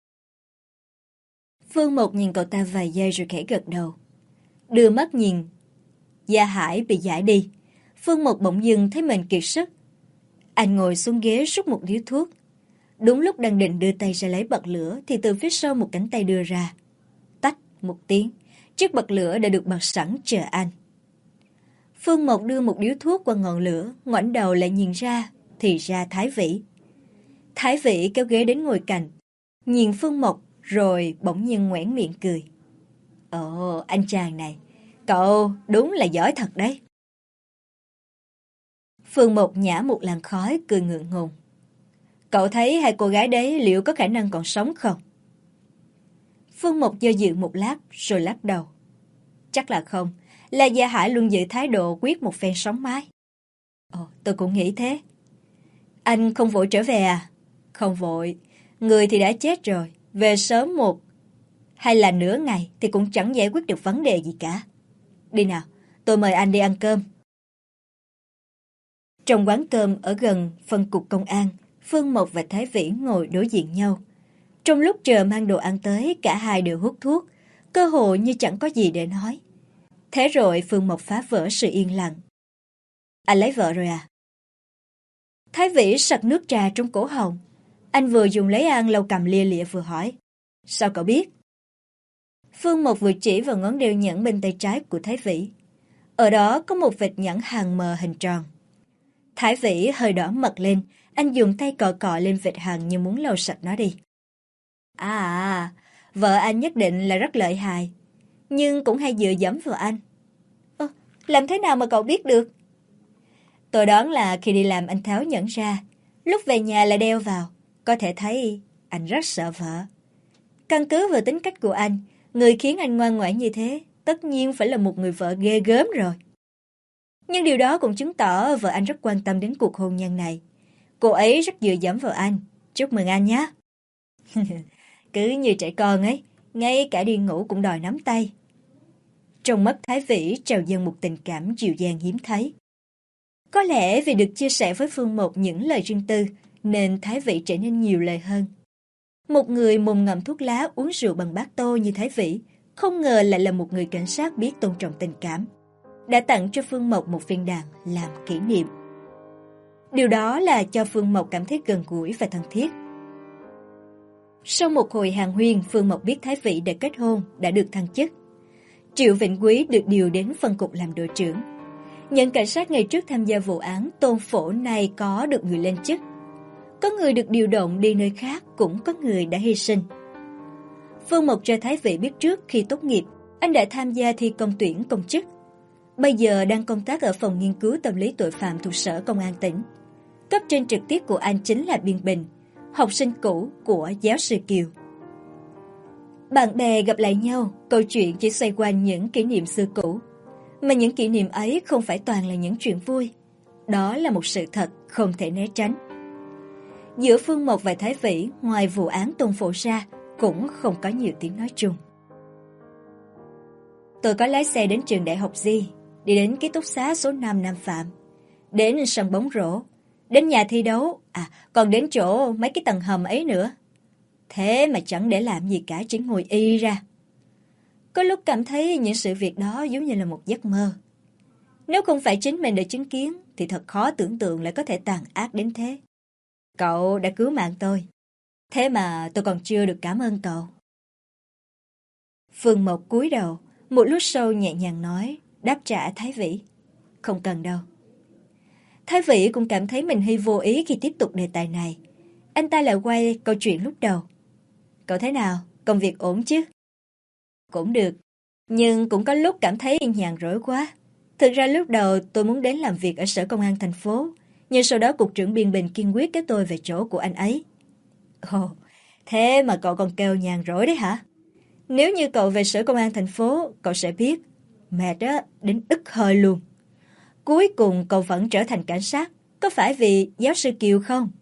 Phương Mộc nhìn cậu ta vài giây rồi khẽ gật đầu. Đưa mắt nhìn. Gia Hải bị giải đi. Phương Mộc bỗng dưng thấy mình kiệt sức. Anh ngồi xuống ghế rút một điếu thuốc. Đúng lúc đang định đưa tay ra lấy bật lửa thì từ phía sau một cánh tay đưa ra. Tách một tiếng, chiếc bật lửa đã được bật sẵn chờ anh. Phương Mộc đưa một điếu thuốc qua ngọn lửa, ngoảnh đầu lại nhìn ra, thì ra Thái Vĩ. Thái Vĩ kéo ghế đến ngồi cạnh, nhìn Phương Mộc rồi bỗng nhiên nhoẻn miệng cười. Ồ, anh chàng này, cậu đúng là giỏi thật đấy. Phương Mộc nhả một làn khói cười ngượng ngùng. Cậu thấy 2 cô gái đấy liệu có khả năng còn sống không? Phương Mộc do dự một lát rồi lắc đầu. Chắc là không, là Gia Hải luôn giữ thái độ quyết một phen sống mái. Ồ, tôi cũng nghĩ thế. Anh không vội trở về à? Không vội, người thì đã chết rồi, về sớm một hay là nửa ngày thì cũng chẳng giải quyết được vấn đề gì cả. Đi nào, tôi mời anh đi ăn cơm. Trong quán cơm ở gần phân cục công an, Phương Mộc và Thái Vĩ ngồi đối diện nhau. Trong lúc chờ mang đồ ăn tới, cả hai đều hút thuốc, cơ hội như chẳng có gì để nói. Thế rồi Phương Mộc phá vỡ sự yên lặng. Anh lấy vợ rồi à? Thái Vĩ sặc nước trà trong cổ họng. Anh vừa dùng lấy ăn lau cầm lia lịa vừa hỏi. Sao cậu biết? Phương Mộc vừa chỉ vào ngón đeo nhẫn bên tay trái của Thái Vĩ. Ở đó có một vệt nhẫn hàng mờ hình tròn. Thái Vĩ hơi đỏ mặt lên, anh dùng tay cọ cọ lên vệt hằn như muốn lau sạch nó đi. Vợ anh nhất định là rất lợi hại, nhưng cũng hay dựa dẫm vào anh. Làm thế nào mà cậu biết được? Tôi đoán là khi đi làm anh tháo nhẫn ra, Lúc về nhà lại đeo vào, có thể thấy anh rất sợ vợ. Căn cứ vào tính cách của anh, người khiến anh ngoan ngoãn như thế tất nhiên phải là một người vợ ghê gớm rồi. Nhưng điều đó cũng chứng tỏ vợ anh rất quan tâm đến cuộc hôn nhân này. Cô ấy rất dựa dẫm vào anh. Chúc mừng anh nhé. Cứ như trẻ con ấy, ngay cả đi ngủ cũng đòi nắm tay. Trong mắt Thái Vĩ trào dâng một tình cảm dịu dàng hiếm thấy. Có lẽ vì được chia sẻ với Phương Mộc những lời riêng tư, nên Thái Vĩ trở nên nhiều lời hơn. Một người mồm ngậm thuốc lá uống rượu bằng bát tô như Thái Vĩ, không ngờ lại là một người cảnh sát biết tôn trọng tình cảm. Đã tặng cho Phương Mộc một viên đàn làm kỷ niệm. Điều đó là cho Phương Mộc cảm thấy gần gũi và thân thiết. Sau một hồi hàn huyên, Phương Mộc biết Thái Vĩ đã kết hôn, đã được thăng chức. Triệu Vĩnh Quý được điều đến phân cục làm đội trưởng. Những cảnh sát ngày trước tham gia vụ án Tôn Phổ này có được người lên chức. Có người được điều động đi nơi khác, cũng có người đã hy sinh. Phương Mộc cho Thái Vĩ biết trước khi tốt nghiệp, anh đã tham gia thi công tuyển công chức. Bây giờ đang công tác ở phòng nghiên cứu tâm lý tội phạm thuộc Sở Công an tỉnh. Cấp trên trực tiếp của anh chính là Biên Bình, học sinh cũ của giáo sư Kiều. Bạn bè gặp lại nhau, câu chuyện chỉ xoay quanh những kỷ niệm xưa cũ. Mà những kỷ niệm ấy không phải toàn là những chuyện vui. Đó là một sự thật không thể né tránh. Giữa Phương Mộc và Thái Vĩ, ngoài vụ án Tôn Phổ ra, cũng không có nhiều tiếng nói chung. Tôi có lái xe đến trường đại học Di, đi đến ký túc xá số 5 Nam Phạm, đến sân bóng rổ, đến nhà thi đấu, còn đến chỗ mấy cái tầng hầm ấy nữa. Thế mà chẳng để làm gì cả, chỉ ngồi y ra. Có lúc cảm thấy những sự việc đó giống như là một giấc mơ. Nếu không phải chính mình đã chứng kiến, thì thật khó tưởng tượng lại có thể tàn ác đến thế. Cậu đã cứu mạng tôi. Thế mà tôi còn chưa được cảm ơn cậu. Phương Mộc cúi đầu, một lúc sau nhẹ nhàng nói, đáp trả Thái Vĩ. Không cần đâu. Thái Vĩ cũng cảm thấy mình hơi vô ý khi tiếp tục đề tài này. Anh ta lại quay câu chuyện lúc đầu. Cậu thế nào? Công việc ổn chứ? Cũng được, nhưng cũng có lúc cảm thấy nhàn rỗi quá. Thực ra lúc đầu tôi muốn đến làm việc ở Sở Công an thành phố, nhưng sau đó cục trưởng Biên Bình kiên quyết kéo tôi về chỗ của anh ấy. Ồ, thế mà cậu còn kêu nhàn rỗi đấy hả? Nếu như cậu về Sở Công an thành phố, cậu sẽ biết, mệt á, đến ức hơi luôn. Cuối cùng cậu vẫn trở thành cảnh sát, có phải vì giáo sư Kiều không?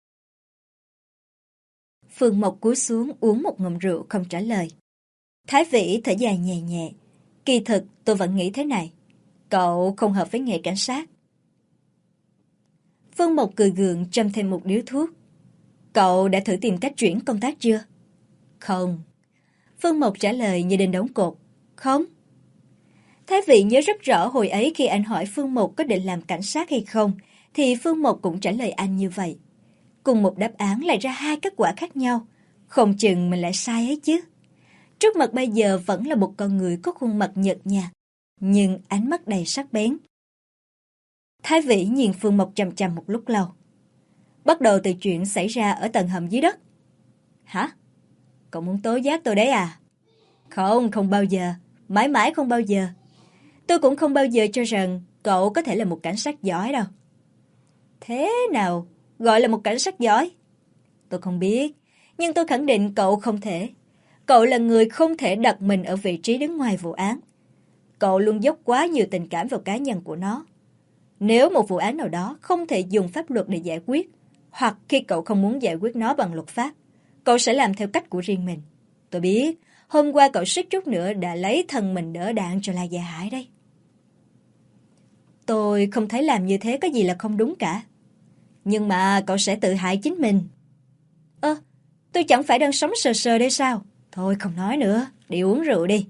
Phương Mộc cúi xuống uống một ngụm rượu không trả lời. Thái Vĩ thở dài nhẹ nhẹ. Kỳ thực tôi vẫn nghĩ thế này. Cậu không hợp với nghề cảnh sát. Phương Mộc cười gượng châm thêm một điếu thuốc. Cậu đã thử tìm cách chuyển công tác chưa? Không. Phương Mộc trả lời như đinh đóng cột. Không. Thái Vĩ nhớ rất rõ hồi ấy khi anh hỏi Phương Mộc có định làm cảnh sát hay không, thì Phương Mộc cũng trả lời anh như vậy. Cùng một đáp án lại ra hai kết quả khác nhau. Không chừng mình lại sai ấy chứ. Trước mặt bây giờ vẫn là một con người có khuôn mặt nhợt nhạt, nhưng ánh mắt đầy sắc bén. Thái Vĩ nhìn Phương Mộc chằm chằm một lúc lâu. Bắt đầu từ chuyện xảy ra ở tầng hầm dưới đất. Hả? Cậu muốn tố giác tôi đấy à? Không, không bao giờ. Mãi mãi không bao giờ. Tôi cũng không bao giờ cho rằng cậu có thể là một cảnh sát giỏi đâu. Thế nào gọi là một cảnh sát giỏi? Tôi không biết, nhưng tôi khẳng định cậu không thể. Cậu là người không thể đặt mình ở vị trí đứng ngoài vụ án. Cậu luôn dốc quá nhiều tình cảm vào cá nhân của nó. Nếu một vụ án nào đó không thể dùng pháp luật để giải quyết, hoặc khi cậu không muốn giải quyết nó bằng luật pháp, cậu sẽ làm theo cách của riêng mình. Tôi biết, hôm qua cậu suýt chút nữa đã lấy thân mình đỡ đạn cho La Gia Hải đấy. Tôi không thấy làm như thế có gì là không đúng cả. Nhưng mà cậu sẽ tự hại chính mình. Tôi chẳng phải đang sống sờ sờ đây sao? Thôi không nói nữa, đi uống rượu đi.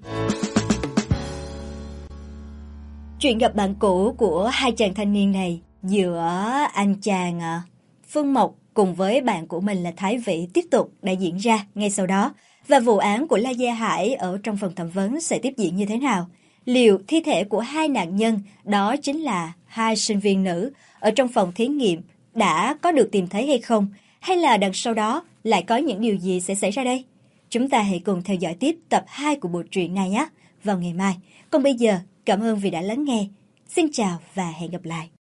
Chuyện gặp bạn cũ của hai chàng thanh niên này giữa anh chàng Phương Mộc cùng với bạn của mình là Thái Vĩ tiếp tục đã diễn ra ngay sau đó. Và vụ án của La Gia Hải ở trong phần thẩm vấn sẽ tiếp diễn như thế nào? Liệu thi thể của hai nạn nhân, đó chính là hai sinh viên nữ ở trong phòng thí nghiệm, đã có được tìm thấy hay không? Hay là đằng sau đó lại có những điều gì sẽ xảy ra đây? Chúng ta hãy cùng theo dõi tiếp tập 2 của bộ truyện này nhé, vào ngày mai. Còn bây giờ, cảm ơn vì đã lắng nghe. Xin chào và hẹn gặp lại.